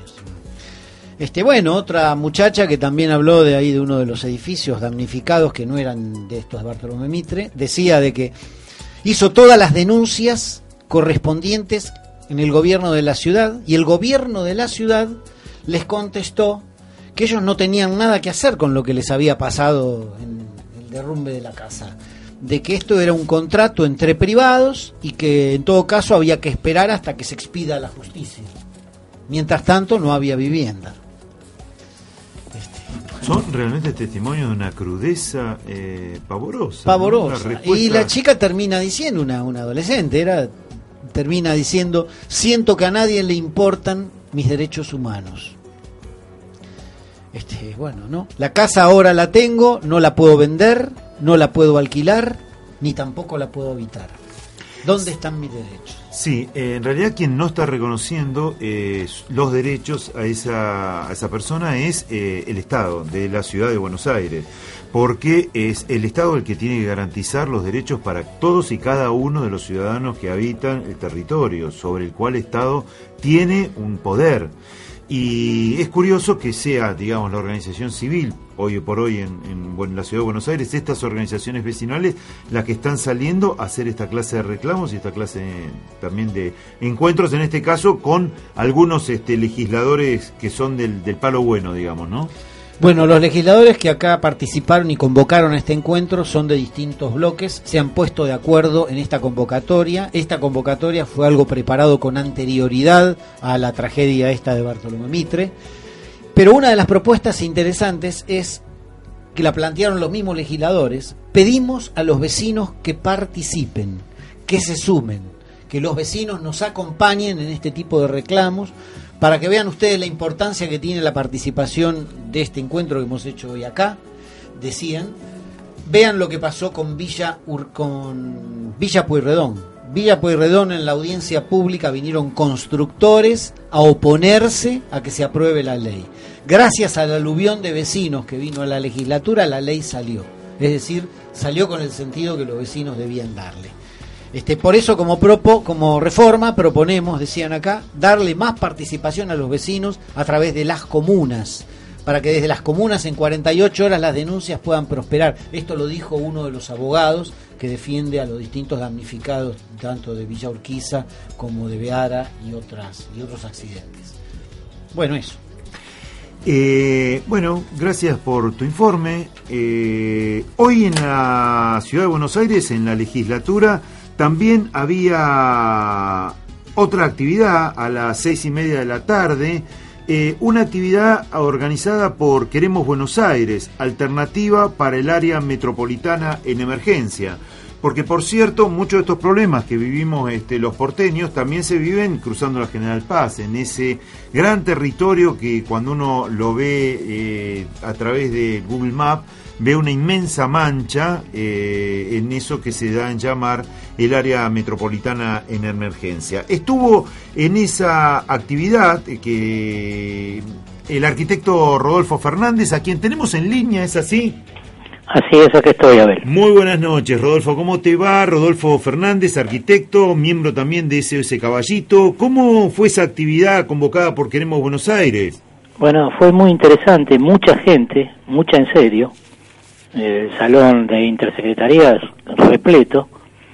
Otra muchacha que también habló de ahí de uno de los edificios damnificados que no eran de estos de Bartolomé Mitre, decía de que hizo todas las denuncias correspondientes en el gobierno de la ciudad, y el gobierno de la ciudad les contestó que ellos no tenían nada que hacer con lo que les había pasado en el derrumbe de la casa, de que esto era un contrato entre privados y que en todo caso había que esperar hasta que se expida la justicia. Mientras tanto no había vivienda. Son realmente testimonios de una crudeza pavorosa. Pavorosa. ¿No? Y la chica termina diciendo, una adolescente, termina diciendo: siento que a nadie le importan mis derechos humanos. ¿No? La casa ahora la tengo, no la puedo vender, no la puedo alquilar, ni tampoco la puedo habitar. ¿Dónde están mis derechos? Sí, en realidad quien no está reconociendo los derechos a esa persona es el Estado de la Ciudad de Buenos Aires, porque es el Estado el que tiene que garantizar los derechos para todos y cada uno de los ciudadanos que habitan el territorio, sobre el cual el Estado tiene un poder. Y es curioso que sea, digamos, la organización civil, hoy por hoy en la Ciudad de Buenos Aires, estas organizaciones vecinales, las que están saliendo a hacer esta clase de reclamos y esta clase también de encuentros, en este caso con algunos legisladores que son del palo bueno, digamos, ¿no? Bueno, los legisladores que acá participaron y convocaron a este encuentro son de distintos bloques, se han puesto de acuerdo en esta convocatoria. Esta convocatoria fue algo preparado con anterioridad a la tragedia esta de Bartolomé Mitre, pero una de las propuestas interesantes es que la plantearon los mismos legisladores. Pedimos a los vecinos que participen, que se sumen, que los vecinos nos acompañen en este tipo de reclamos, para que vean ustedes la importancia que tiene la participación de este encuentro que hemos hecho hoy acá, decían, vean lo que pasó con Villa Pueyrredón. Villa Pueyrredón, en la audiencia pública vinieron constructores a oponerse a que se apruebe la ley. Gracias al aluvión de vecinos que vino a la legislatura, la ley salió. Es decir, salió con el sentido que los vecinos debían darle. Por eso, como reforma, proponemos, decían acá, darle más participación a los vecinos a través de las comunas, para que desde las comunas en 48 horas las denuncias puedan prosperar. Esto lo dijo uno de los abogados que defiende a los distintos damnificados, tanto de Villa Urquiza como de Beara y otros accidentes. Bueno, eso. Bueno, gracias por tu informe. Hoy en la Ciudad de Buenos Aires, en la legislatura, también había otra actividad a las 6:30 de la tarde, una actividad organizada por Queremos Buenos Aires, alternativa para el área metropolitana en emergencia. Porque, por cierto, muchos de estos problemas que vivimos los porteños también se viven cruzando la General Paz, en ese gran territorio que cuando uno lo ve a través de Google Maps, ve una inmensa mancha en eso que se da en llamar el área metropolitana en emergencia. Estuvo en esa actividad que el arquitecto Rodolfo Fernández, a quien tenemos en línea, ¿es así? Así es, aquí estoy, a ver. Muy buenas noches, Rodolfo. ¿Cómo te va? Rodolfo Fernández, arquitecto, miembro también de SOS Caballito. ¿Cómo fue esa actividad convocada por Queremos Buenos Aires? Bueno, fue muy interesante, mucha gente, mucha en serio. El salón de intersecretarías repleto,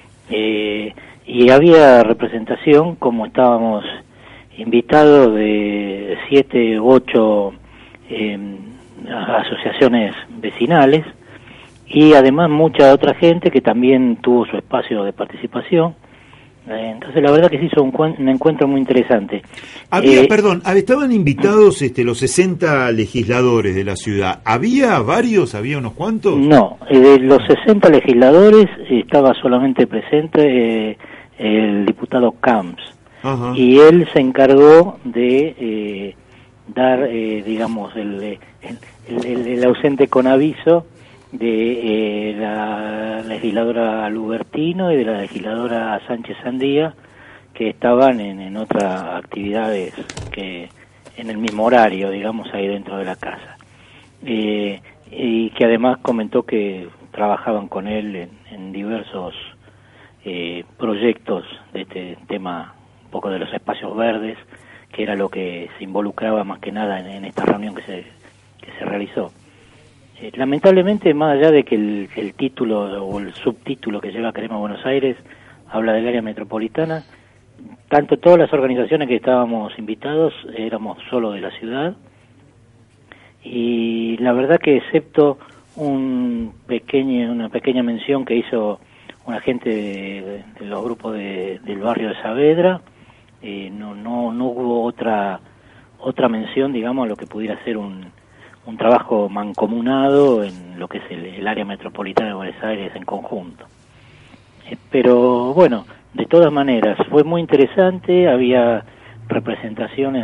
y había representación, como estábamos invitados, de 7 u 8 asociaciones vecinales, y además mucha otra gente que también tuvo su espacio de participación. Entonces la verdad que se hizo un encuentro muy interesante. Estaban invitados los 60 legisladores de la ciudad. ¿Había varios? ¿Había unos cuantos? No, de los 60 legisladores estaba solamente presente el diputado Camps. Ajá. Y él se encargó de dar, digamos, el ausente con aviso de la legisladora Lubertino y de la legisladora Sánchez Sandía, que estaban en otras actividades que en el mismo horario, digamos, ahí dentro de la casa, y que además comentó que trabajaban con él en diversos proyectos de este tema, un poco de los espacios verdes, que era lo que se involucraba más que nada en esta reunión que se realizó. Lamentablemente, más allá de que el título o el subtítulo que lleva Queremos Buenos Aires habla del área metropolitana, tanto todas las organizaciones que estábamos invitados éramos solo de la ciudad, y la verdad que excepto una pequeña mención que hizo una gente de los grupos del barrio de Saavedra, no hubo otra mención, digamos, a lo que pudiera ser un trabajo mancomunado en lo que es el área metropolitana de Buenos Aires en conjunto. Pero bueno, de todas maneras fue muy interesante. Había representaciones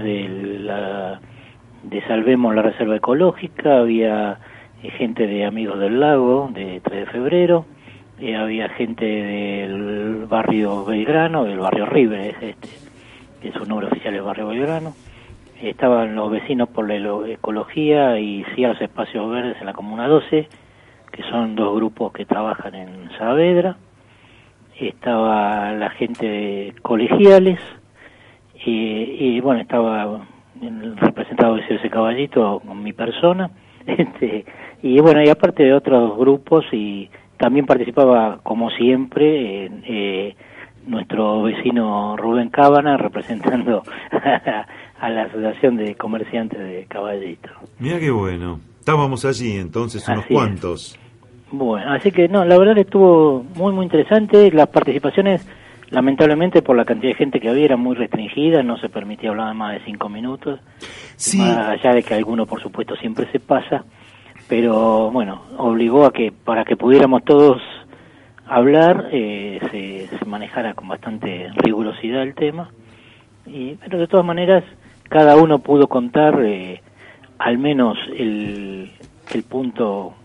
de Salvemos la Reserva Ecológica, había gente de Amigos del Lago de 3 de febrero, había gente del barrio Belgrano, del barrio River, que su nombre oficial es barrio Belgrano. Estaban los vecinos por la ecología y sí a los espacios verdes en la Comuna 12, que son 2 grupos que trabajan en Saavedra. Estaba la gente de colegiales, y bueno, estaba el representado de SOS Caballito con mi persona, y bueno, y aparte de otros grupos, y también participaba, como siempre, nuestro vecino Rubén Cábana, representando a la Asociación de Comerciantes de Caballito. Mira qué bueno. Estábamos allí entonces unos cuantos. Bueno, así que no, la verdad que estuvo muy muy interesante. Las participaciones, lamentablemente por la cantidad de gente que había, eran muy restringidas, no se permitía hablar más de 5 minutos. Sí. Más allá de que alguno por supuesto siempre se pasa, pero bueno, obligó a que para que pudiéramos todos hablar, se manejara con bastante rigurosidad el tema, pero de todas maneras cada uno pudo contar al menos el punto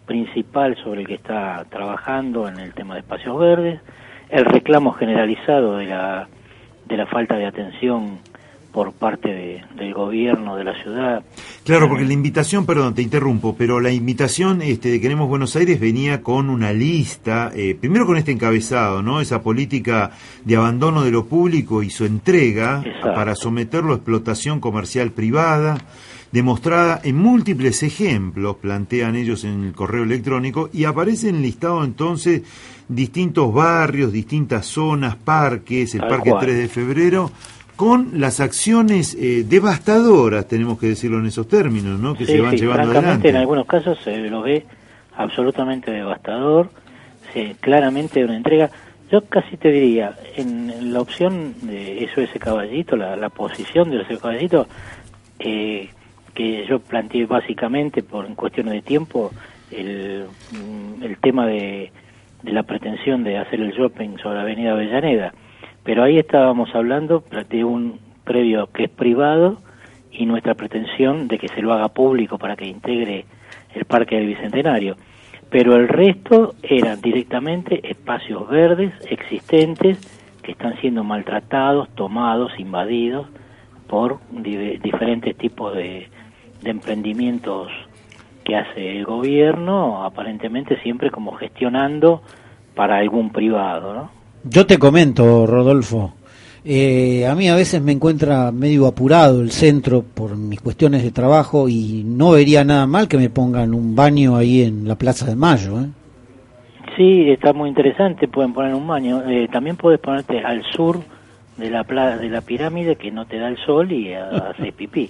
principal sobre el que está trabajando en el tema de espacios verdes, el reclamo generalizado de la falta de atención por parte del gobierno de la ciudad. Claro, porque la invitación, perdón, te interrumpo, pero la invitación de Queremos Buenos Aires venía con una lista, primero con este encabezado, ¿no? Esa política de abandono de lo público y su entrega. Exacto. Para someterlo a explotación comercial privada, demostrada en múltiples ejemplos, plantean ellos en el correo electrónico, y aparece en listado entonces distintos barrios, distintas zonas, parques, el Parque 3 de Febrero, con las acciones devastadoras, tenemos que decirlo en esos términos, ¿no? Que se van llevando adelante. En algunos casos se lo ve absolutamente devastador, claramente una entrega. Yo casi te diría, en la opción de SOS Caballito, la posición de SOS Caballito, que yo planteé básicamente en cuestiones de tiempo, el tema de la pretensión de hacer el shopping sobre la avenida Avellaneda, pero ahí estábamos hablando de un predio que es privado y nuestra pretensión de que se lo haga público para que integre el Parque del Bicentenario, pero el resto eran directamente espacios verdes existentes que están siendo maltratados, tomados, invadidos por diferentes tipos de emprendimientos que hace el gobierno, aparentemente siempre como gestionando para algún privado, ¿no? Yo te comento, Rodolfo, a mí a veces me encuentra medio apurado el centro por mis cuestiones de trabajo y no vería nada mal que me pongan un baño ahí en la Plaza de Mayo, ¿eh? Sí, está muy interesante, pueden poner un baño. También puedes ponerte al sur de la pirámide, que no te da el sol, y haces pipí.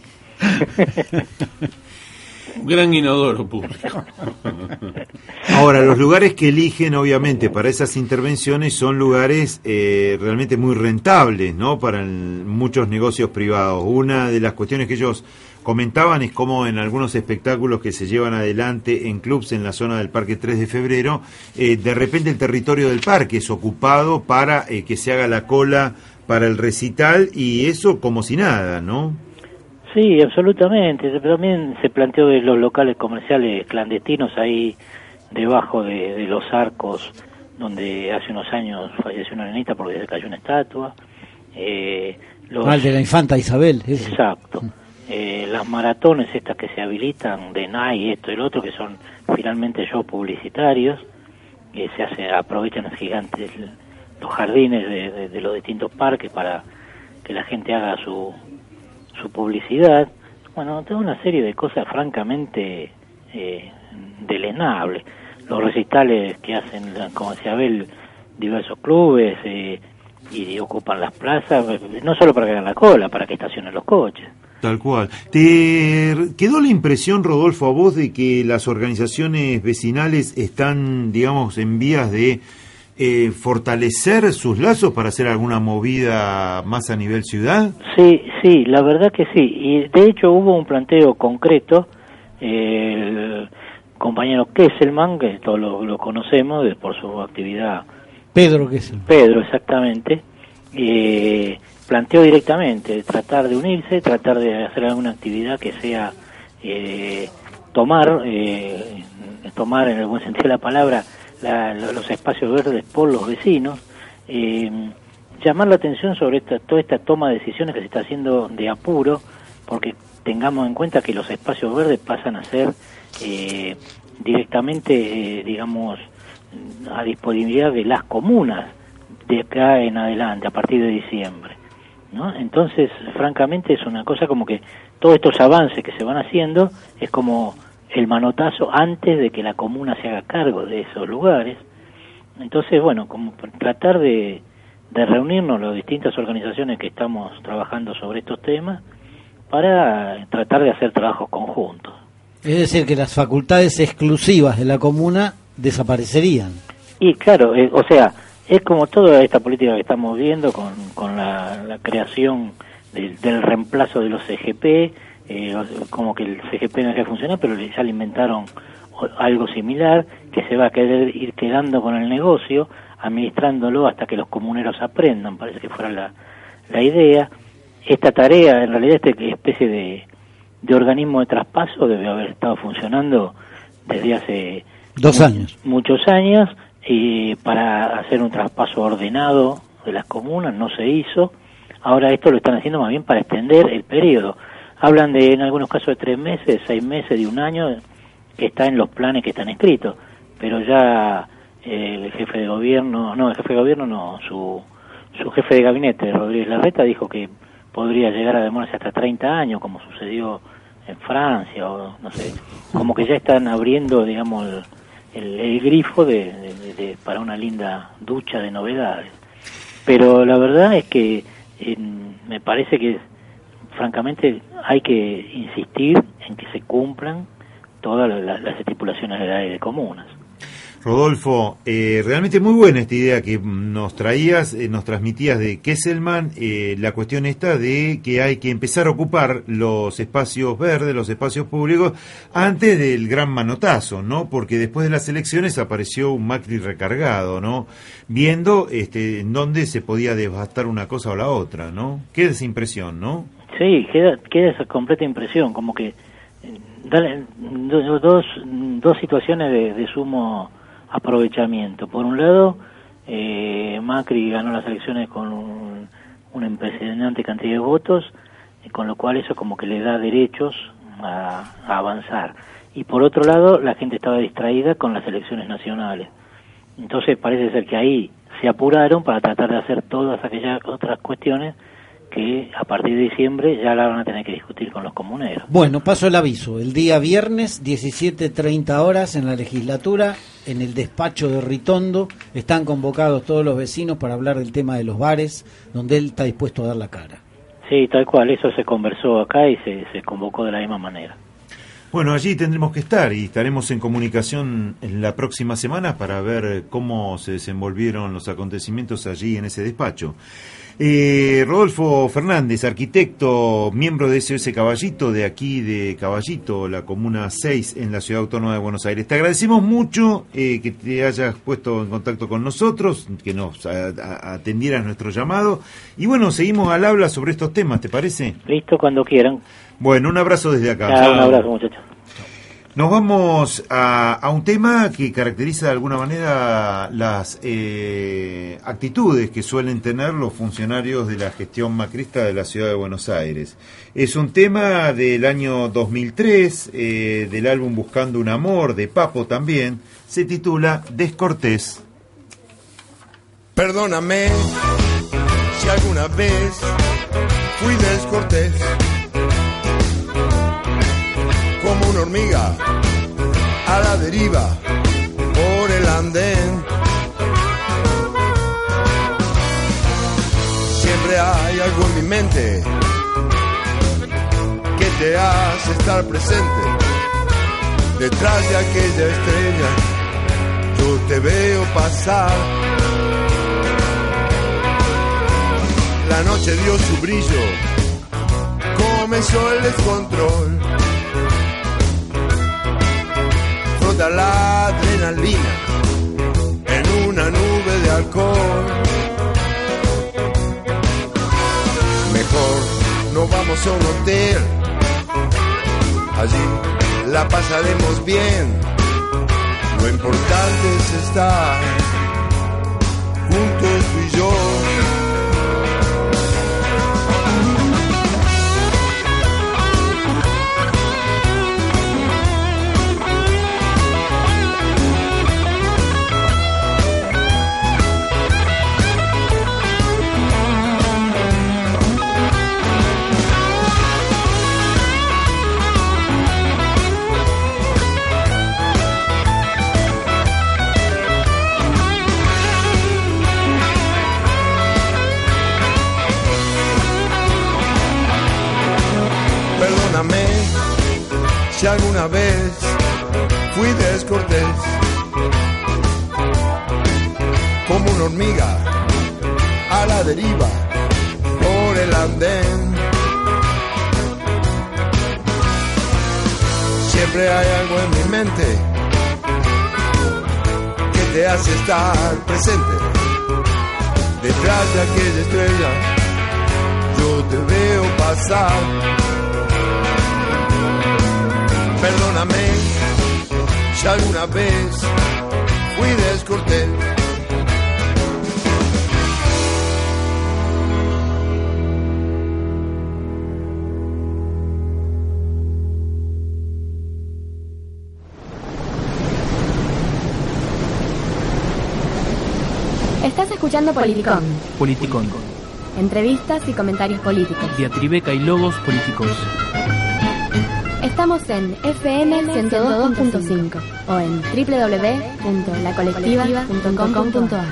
Un gran inodoro público. Ahora, los lugares que eligen, obviamente, para esas intervenciones son lugares realmente muy rentables, ¿no? Para muchos negocios privados. Una de las cuestiones que ellos comentaban es cómo en algunos espectáculos que se llevan adelante en clubs en la zona del Parque 3 de Febrero, de repente el territorio del parque es ocupado para que se haga la cola para el recital, y eso como si nada, ¿no? Sí, absolutamente. También se planteó de los locales comerciales clandestinos ahí debajo de los arcos, donde hace unos años falleció una nenita porque se cayó una estatua. De la infanta Isabel. Ese. Exacto. Las maratones estas que se habilitan de NAI, esto y lo otro, que son finalmente shows publicitarios, que aprovechan los gigantes, los jardines de los distintos parques para que la gente haga su publicidad. Bueno, toda una serie de cosas francamente deleznables. Los recitales que hacen, como decía Abel, diversos clubes y ocupan las plazas, no solo para que hagan la cola, para que estacionen los coches. Tal cual. ¿Te quedó la impresión, Rodolfo, a vos de que las organizaciones vecinales están, digamos, en vías de fortalecer sus lazos para hacer alguna movida más a nivel ciudad? Sí, la verdad que sí. Y de hecho hubo un planteo concreto. El compañero Kesselman, que todos lo conocemos por su actividad. Pedro Kesselman. Pedro, exactamente. Planteó directamente tratar de unirse, tratar de hacer alguna actividad que sea tomar en el buen sentido de la palabra, los espacios verdes por los vecinos, llamar la atención sobre toda esta toma de decisiones que se está haciendo de apuro, porque tengamos en cuenta que los espacios verdes pasan a ser directamente, digamos, a disponibilidad de las comunas de acá en adelante, a partir de diciembre, ¿no? Entonces, francamente, es una cosa como que todos estos avances que se van haciendo es como el manotazo antes de que la comuna se haga cargo de esos lugares. Entonces, bueno, como tratar de reunirnos las distintas organizaciones que estamos trabajando sobre estos temas para tratar de hacer trabajos conjuntos. Es decir, que las facultades exclusivas de la comuna desaparecerían. Y claro, o sea, es como toda esta política que estamos viendo con la creación del reemplazo de los CGP, como que el CGP no deja de funcionar, pero ya le inventaron algo similar, que se va a querer ir quedando con el negocio, administrándolo hasta que los comuneros aprendan, parece que fuera la idea. Esta tarea, en realidad, esta especie de organismo de traspaso debe haber estado funcionando desde hace 2 años. Muchos años, para hacer un traspaso ordenado de las comunas, no se hizo. Ahora esto lo están haciendo más bien para extender el periodo. Hablan en algunos casos de 3 meses, 6 meses, de 1 año, que está en los planes que están escritos. Pero ya el jefe de gobierno, su jefe de gabinete, Rodríguez Larreta, dijo que podría llegar a demorarse hasta 30 años, como sucedió en Francia, o no sé, como que ya están abriendo, digamos, el grifo para una linda ducha de novedades. Pero la verdad es que me parece que, francamente, hay que insistir en que se cumplan todas las estipulaciones de la ley de comunas. Rodolfo, realmente muy buena esta idea que nos transmitías de Kesselman, la cuestión esta de que hay que empezar a ocupar los espacios verdes, los espacios públicos, antes del gran manotazo, ¿no? Porque después de las elecciones apareció un Macri recargado, ¿no? Viendo en dónde se podía devastar una cosa o la otra, ¿no? Queda esa impresión, ¿no? Sí, queda esa completa impresión, como que dos situaciones de sumo aprovechamiento. Por un lado, Macri ganó las elecciones con una impresionante cantidad de votos, con lo cual eso como que le da derechos a avanzar. Y por otro lado, la gente estaba distraída con las elecciones nacionales. Entonces parece ser que ahí se apuraron para tratar de hacer todas aquellas otras cuestiones que a partir de diciembre ya la van a tener que discutir con los comuneros. Bueno, paso el aviso. El día viernes, 17:30 horas, en la legislatura, en el despacho de Ritondo, están convocados todos los vecinos para hablar del tema de los bares, donde él está dispuesto a dar la cara. Sí, tal cual, eso se conversó acá y se convocó de la misma manera. Bueno, allí tendremos que estar y estaremos en comunicación en la próxima semana para ver cómo se desenvolvieron los acontecimientos allí en ese despacho. Rodolfo Fernández, arquitecto, miembro de SOS Caballito, de aquí de Caballito, la Comuna 6 en la Ciudad Autónoma de Buenos Aires. Te agradecemos mucho que te hayas puesto en contacto con nosotros, que nos atendieras nuestro llamado. Y bueno, seguimos al habla sobre estos temas, ¿te parece? Listo, cuando quieran. Bueno, un abrazo desde acá. Un abrazo, muchachos. Nos vamos a un tema que caracteriza de alguna manera las actitudes que suelen tener los funcionarios de la gestión macrista de la Ciudad de Buenos Aires. Es un tema del año 2003, del álbum Buscando un Amor, de Papo también. Se titula Descortés. Perdóname si alguna vez fui descortés, como una hormiga a la deriva por el andén. Siempre hay algo en mi mente que te hace estar presente. Detrás de aquella estrella yo te veo pasar. La noche dio su brillo, comenzó el descontrol. Frota la adrenalina en una nube de alcohol. Mejor no vamos a un hotel, allí la pasaremos bien. Lo importante es estar juntos tú y yo. Perdóname si alguna vez fui descortés, como una hormiga a la deriva por el andén. Siempre hay algo en mi mente que te hace estar presente. Detrás de aquella estrella yo te veo pasar. Perdóname si alguna vez fui descortés. Estás escuchando Politicón. Politicón. Entrevistas y comentarios políticos. Diatribeca y logos políticos. Estamos en FM 102.5 o en www.lacolectiva.com.ar.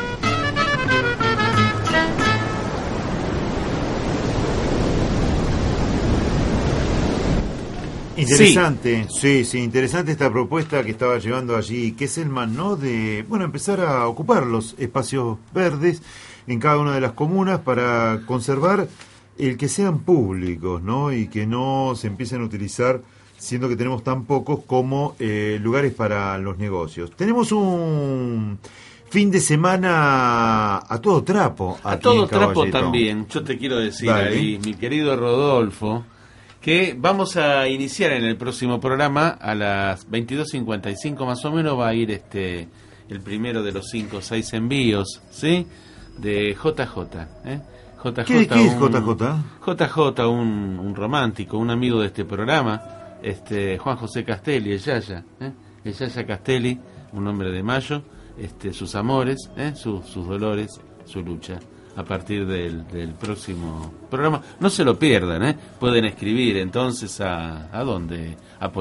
Interesante, sí, interesante esta propuesta que estaba llevando allí Kesselman, ¿no? De, empezar a ocupar los espacios verdes en cada una de las comunas para conservar el que sean públicos, ¿no? Y que no se empiecen a utilizar, siendo que tenemos tan pocos, como lugares para los negocios. Tenemos un fin de semana a todo trapo. A todo trapo también, yo te quiero decir ahí, mi querido Rodolfo, que vamos a iniciar en el próximo programa a las 22:55 más o menos. Va a ir el primero de los 5 o 6 envíos, ¿sí? De JJ, JJ. ¿Qué es JJ? JJ, un romántico, un amigo de este programa, Juan José Castelli, el Yaya Castelli, un hombre de Mayo, sus amores, sus dolores, su lucha. A partir del próximo programa, no se lo pierdan, pueden escribir entonces a ¿dónde? A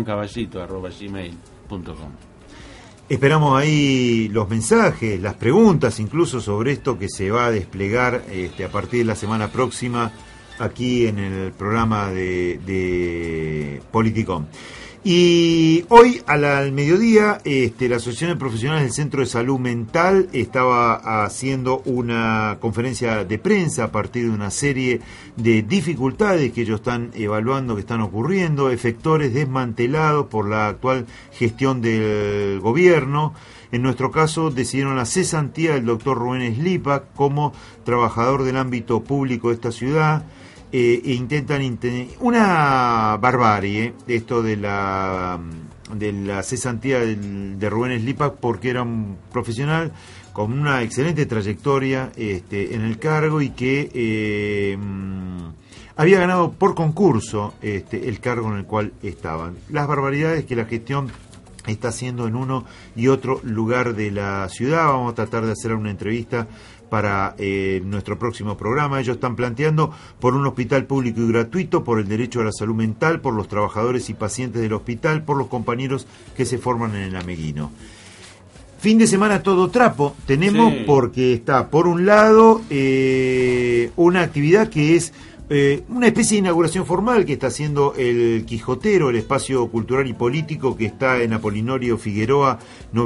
politiconcaballito@gmail.com. Esperamos ahí los mensajes, las preguntas, incluso sobre esto que se va a desplegar a partir de la semana próxima aquí en el programa de Politicón. Y hoy al mediodía la Asociación de Profesionales del Centro de Salud Mental estaba haciendo una conferencia de prensa a partir de una serie de dificultades que ellos están evaluando, que están ocurriendo, efectores desmantelados por la actual gestión del gobierno. En nuestro caso decidieron la cesantía del doctor Rubén Slipak como trabajador del ámbito público de esta ciudad. E intentan una barbarie esto de la cesantía de Rubén Slipak, porque era un profesional con una excelente trayectoria en el cargo y que había ganado por concurso el cargo en el cual estaban. Las barbaridades que la gestión está haciendo en uno y otro lugar de la ciudad. Vamos a tratar de hacer una entrevista para nuestro próximo programa. Ellos están planteando por un hospital público y gratuito, por el derecho a la salud mental, por los trabajadores y pacientes del hospital, por los compañeros que se forman en el Ameguino. Fin de semana todo trapo tenemos, sí, porque está por un lado una actividad que es una especie de inauguración formal que está haciendo el Quijotero, el espacio cultural y político que está en Apolinorio Figueroa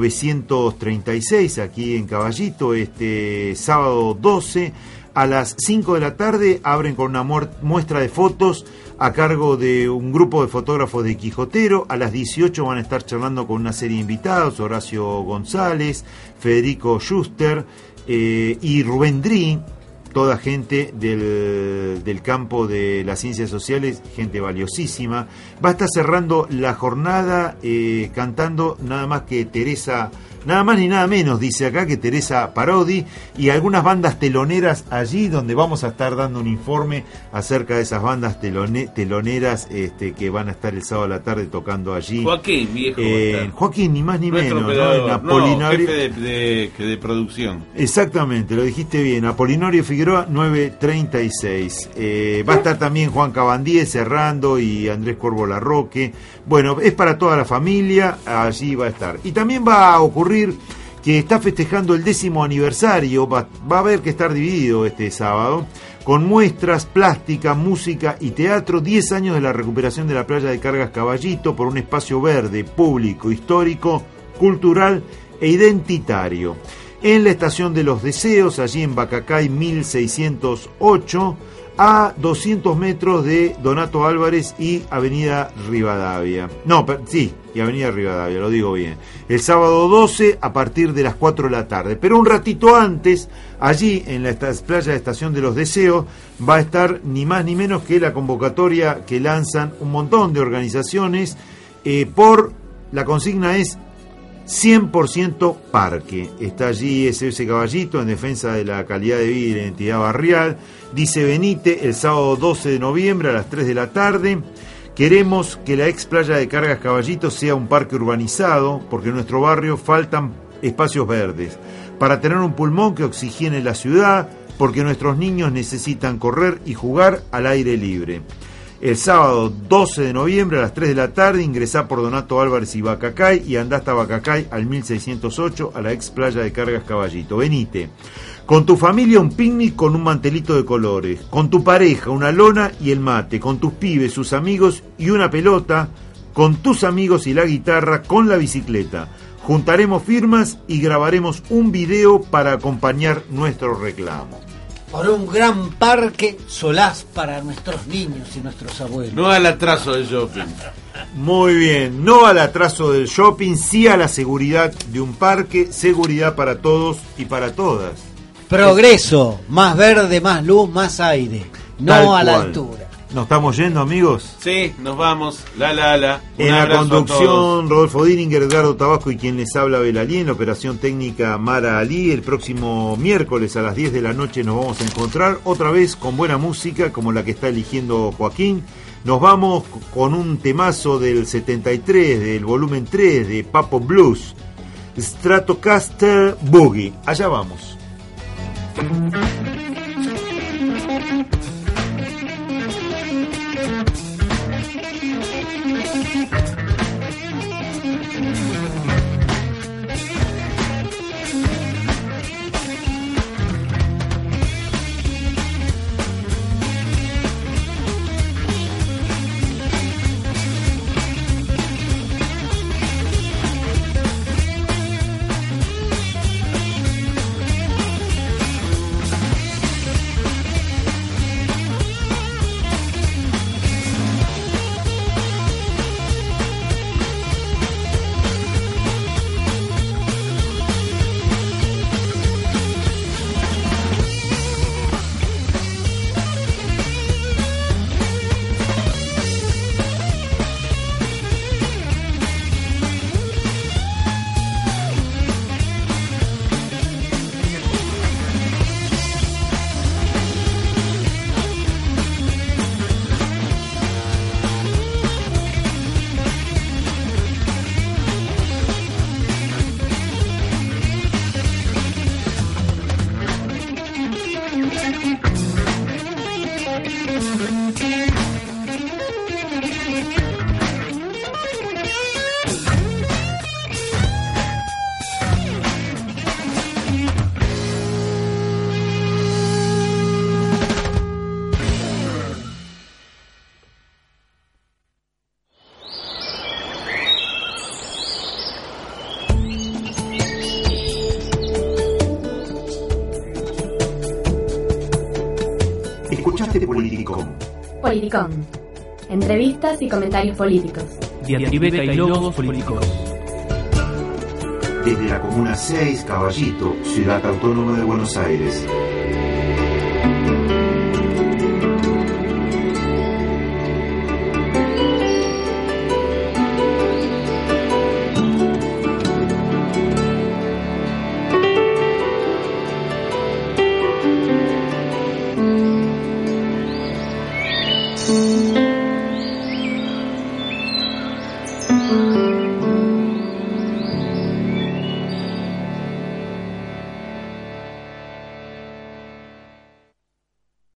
936, aquí en Caballito, sábado 12, a las 5 de la tarde, abren con una muestra de fotos a cargo de un grupo de fotógrafos de Quijotero. A las 18 van a estar charlando con una serie de invitados, Horacio González, Federico Schuster y Rubén Dri, toda gente del campo de las ciencias sociales, gente valiosísima. Va a estar cerrando la jornada cantando nada más que Teresa, nada más ni nada menos, dice acá, que Teresa Parodi, y algunas bandas teloneras allí, donde vamos a estar dando un informe acerca de esas bandas teloneras que van a estar el sábado a la tarde tocando allí. Joaquín, viejo. Joaquín, ni más ni nuestro menos, operador, ¿no? En Apolinorio, jefe de producción. Exactamente, lo dijiste bien. Apolinorio Figueroa 936. Va a estar también Juan Cabandíe cerrando y Andrés Corvo Larroque. Bueno, es para toda la familia, allí va a estar. Y también va a ocurrir que está festejando el 10º aniversario, va a haber que estar dividido este sábado, con muestras, plástica, música y teatro, 10 años de la recuperación de la playa de Cargas Caballito por un espacio verde, público, histórico, cultural e identitario. En la Estación de los Deseos, allí en Bacacay 1608, a 200 metros de Donato Álvarez y Avenida Rivadavia. Y Avenida Rivadavia, lo digo bien. El sábado 12 a partir de las 4 de la tarde. Pero un ratito antes, allí en la playa de Estación de los Deseos, va a estar ni más ni menos que la convocatoria que lanzan un montón de organizaciones por la consigna es 100% parque. Está allí SOS Caballito en defensa de la calidad de vida y la identidad barrial. Dice Benite, el sábado 12 de noviembre a las 3 de la tarde. Queremos que la ex playa de Cargas Caballito sea un parque urbanizado, porque en nuestro barrio faltan espacios verdes, para tener un pulmón que oxigene la ciudad, porque nuestros niños necesitan correr y jugar al aire libre. El sábado 12 de noviembre a las 3 de la tarde ingresá por Donato Álvarez y Bacacay y andá hasta Bacacay al 1608 a la ex playa de Cargas Caballito. Venite. Con tu familia un picnic con un mantelito de colores, con tu pareja una lona y el mate, con tus pibes, sus amigos y una pelota, con tus amigos y la guitarra, con la bicicleta. Juntaremos firmas y grabaremos un video para acompañar nuestro reclamo. Por un gran parque solaz para nuestros niños y nuestros abuelos. No al atraso del shopping. Muy bien, no al atraso del shopping, sí a la seguridad de un parque, seguridad para todos y para todas. Progreso, más verde, más luz, más aire, no a la altura. ¿Nos estamos yendo, amigos? Sí, nos vamos. La. En la conducción, Rodolfo Diringer, Edgardo Tabasco y quien les habla, Belalí. En la operación técnica, Mara Ali. El próximo miércoles a las 10 de la noche nos vamos a encontrar otra vez con buena música, como la que está eligiendo Joaquín. Nos vamos con un temazo del 73, del volumen 3 de Papo Blues, Stratocaster Boogie. Allá vamos. Politicón. Entrevistas y comentarios políticos. Diatribeca y logos políticos. Desde la Comuna 6, Caballito, Ciudad Autónoma de Buenos Aires.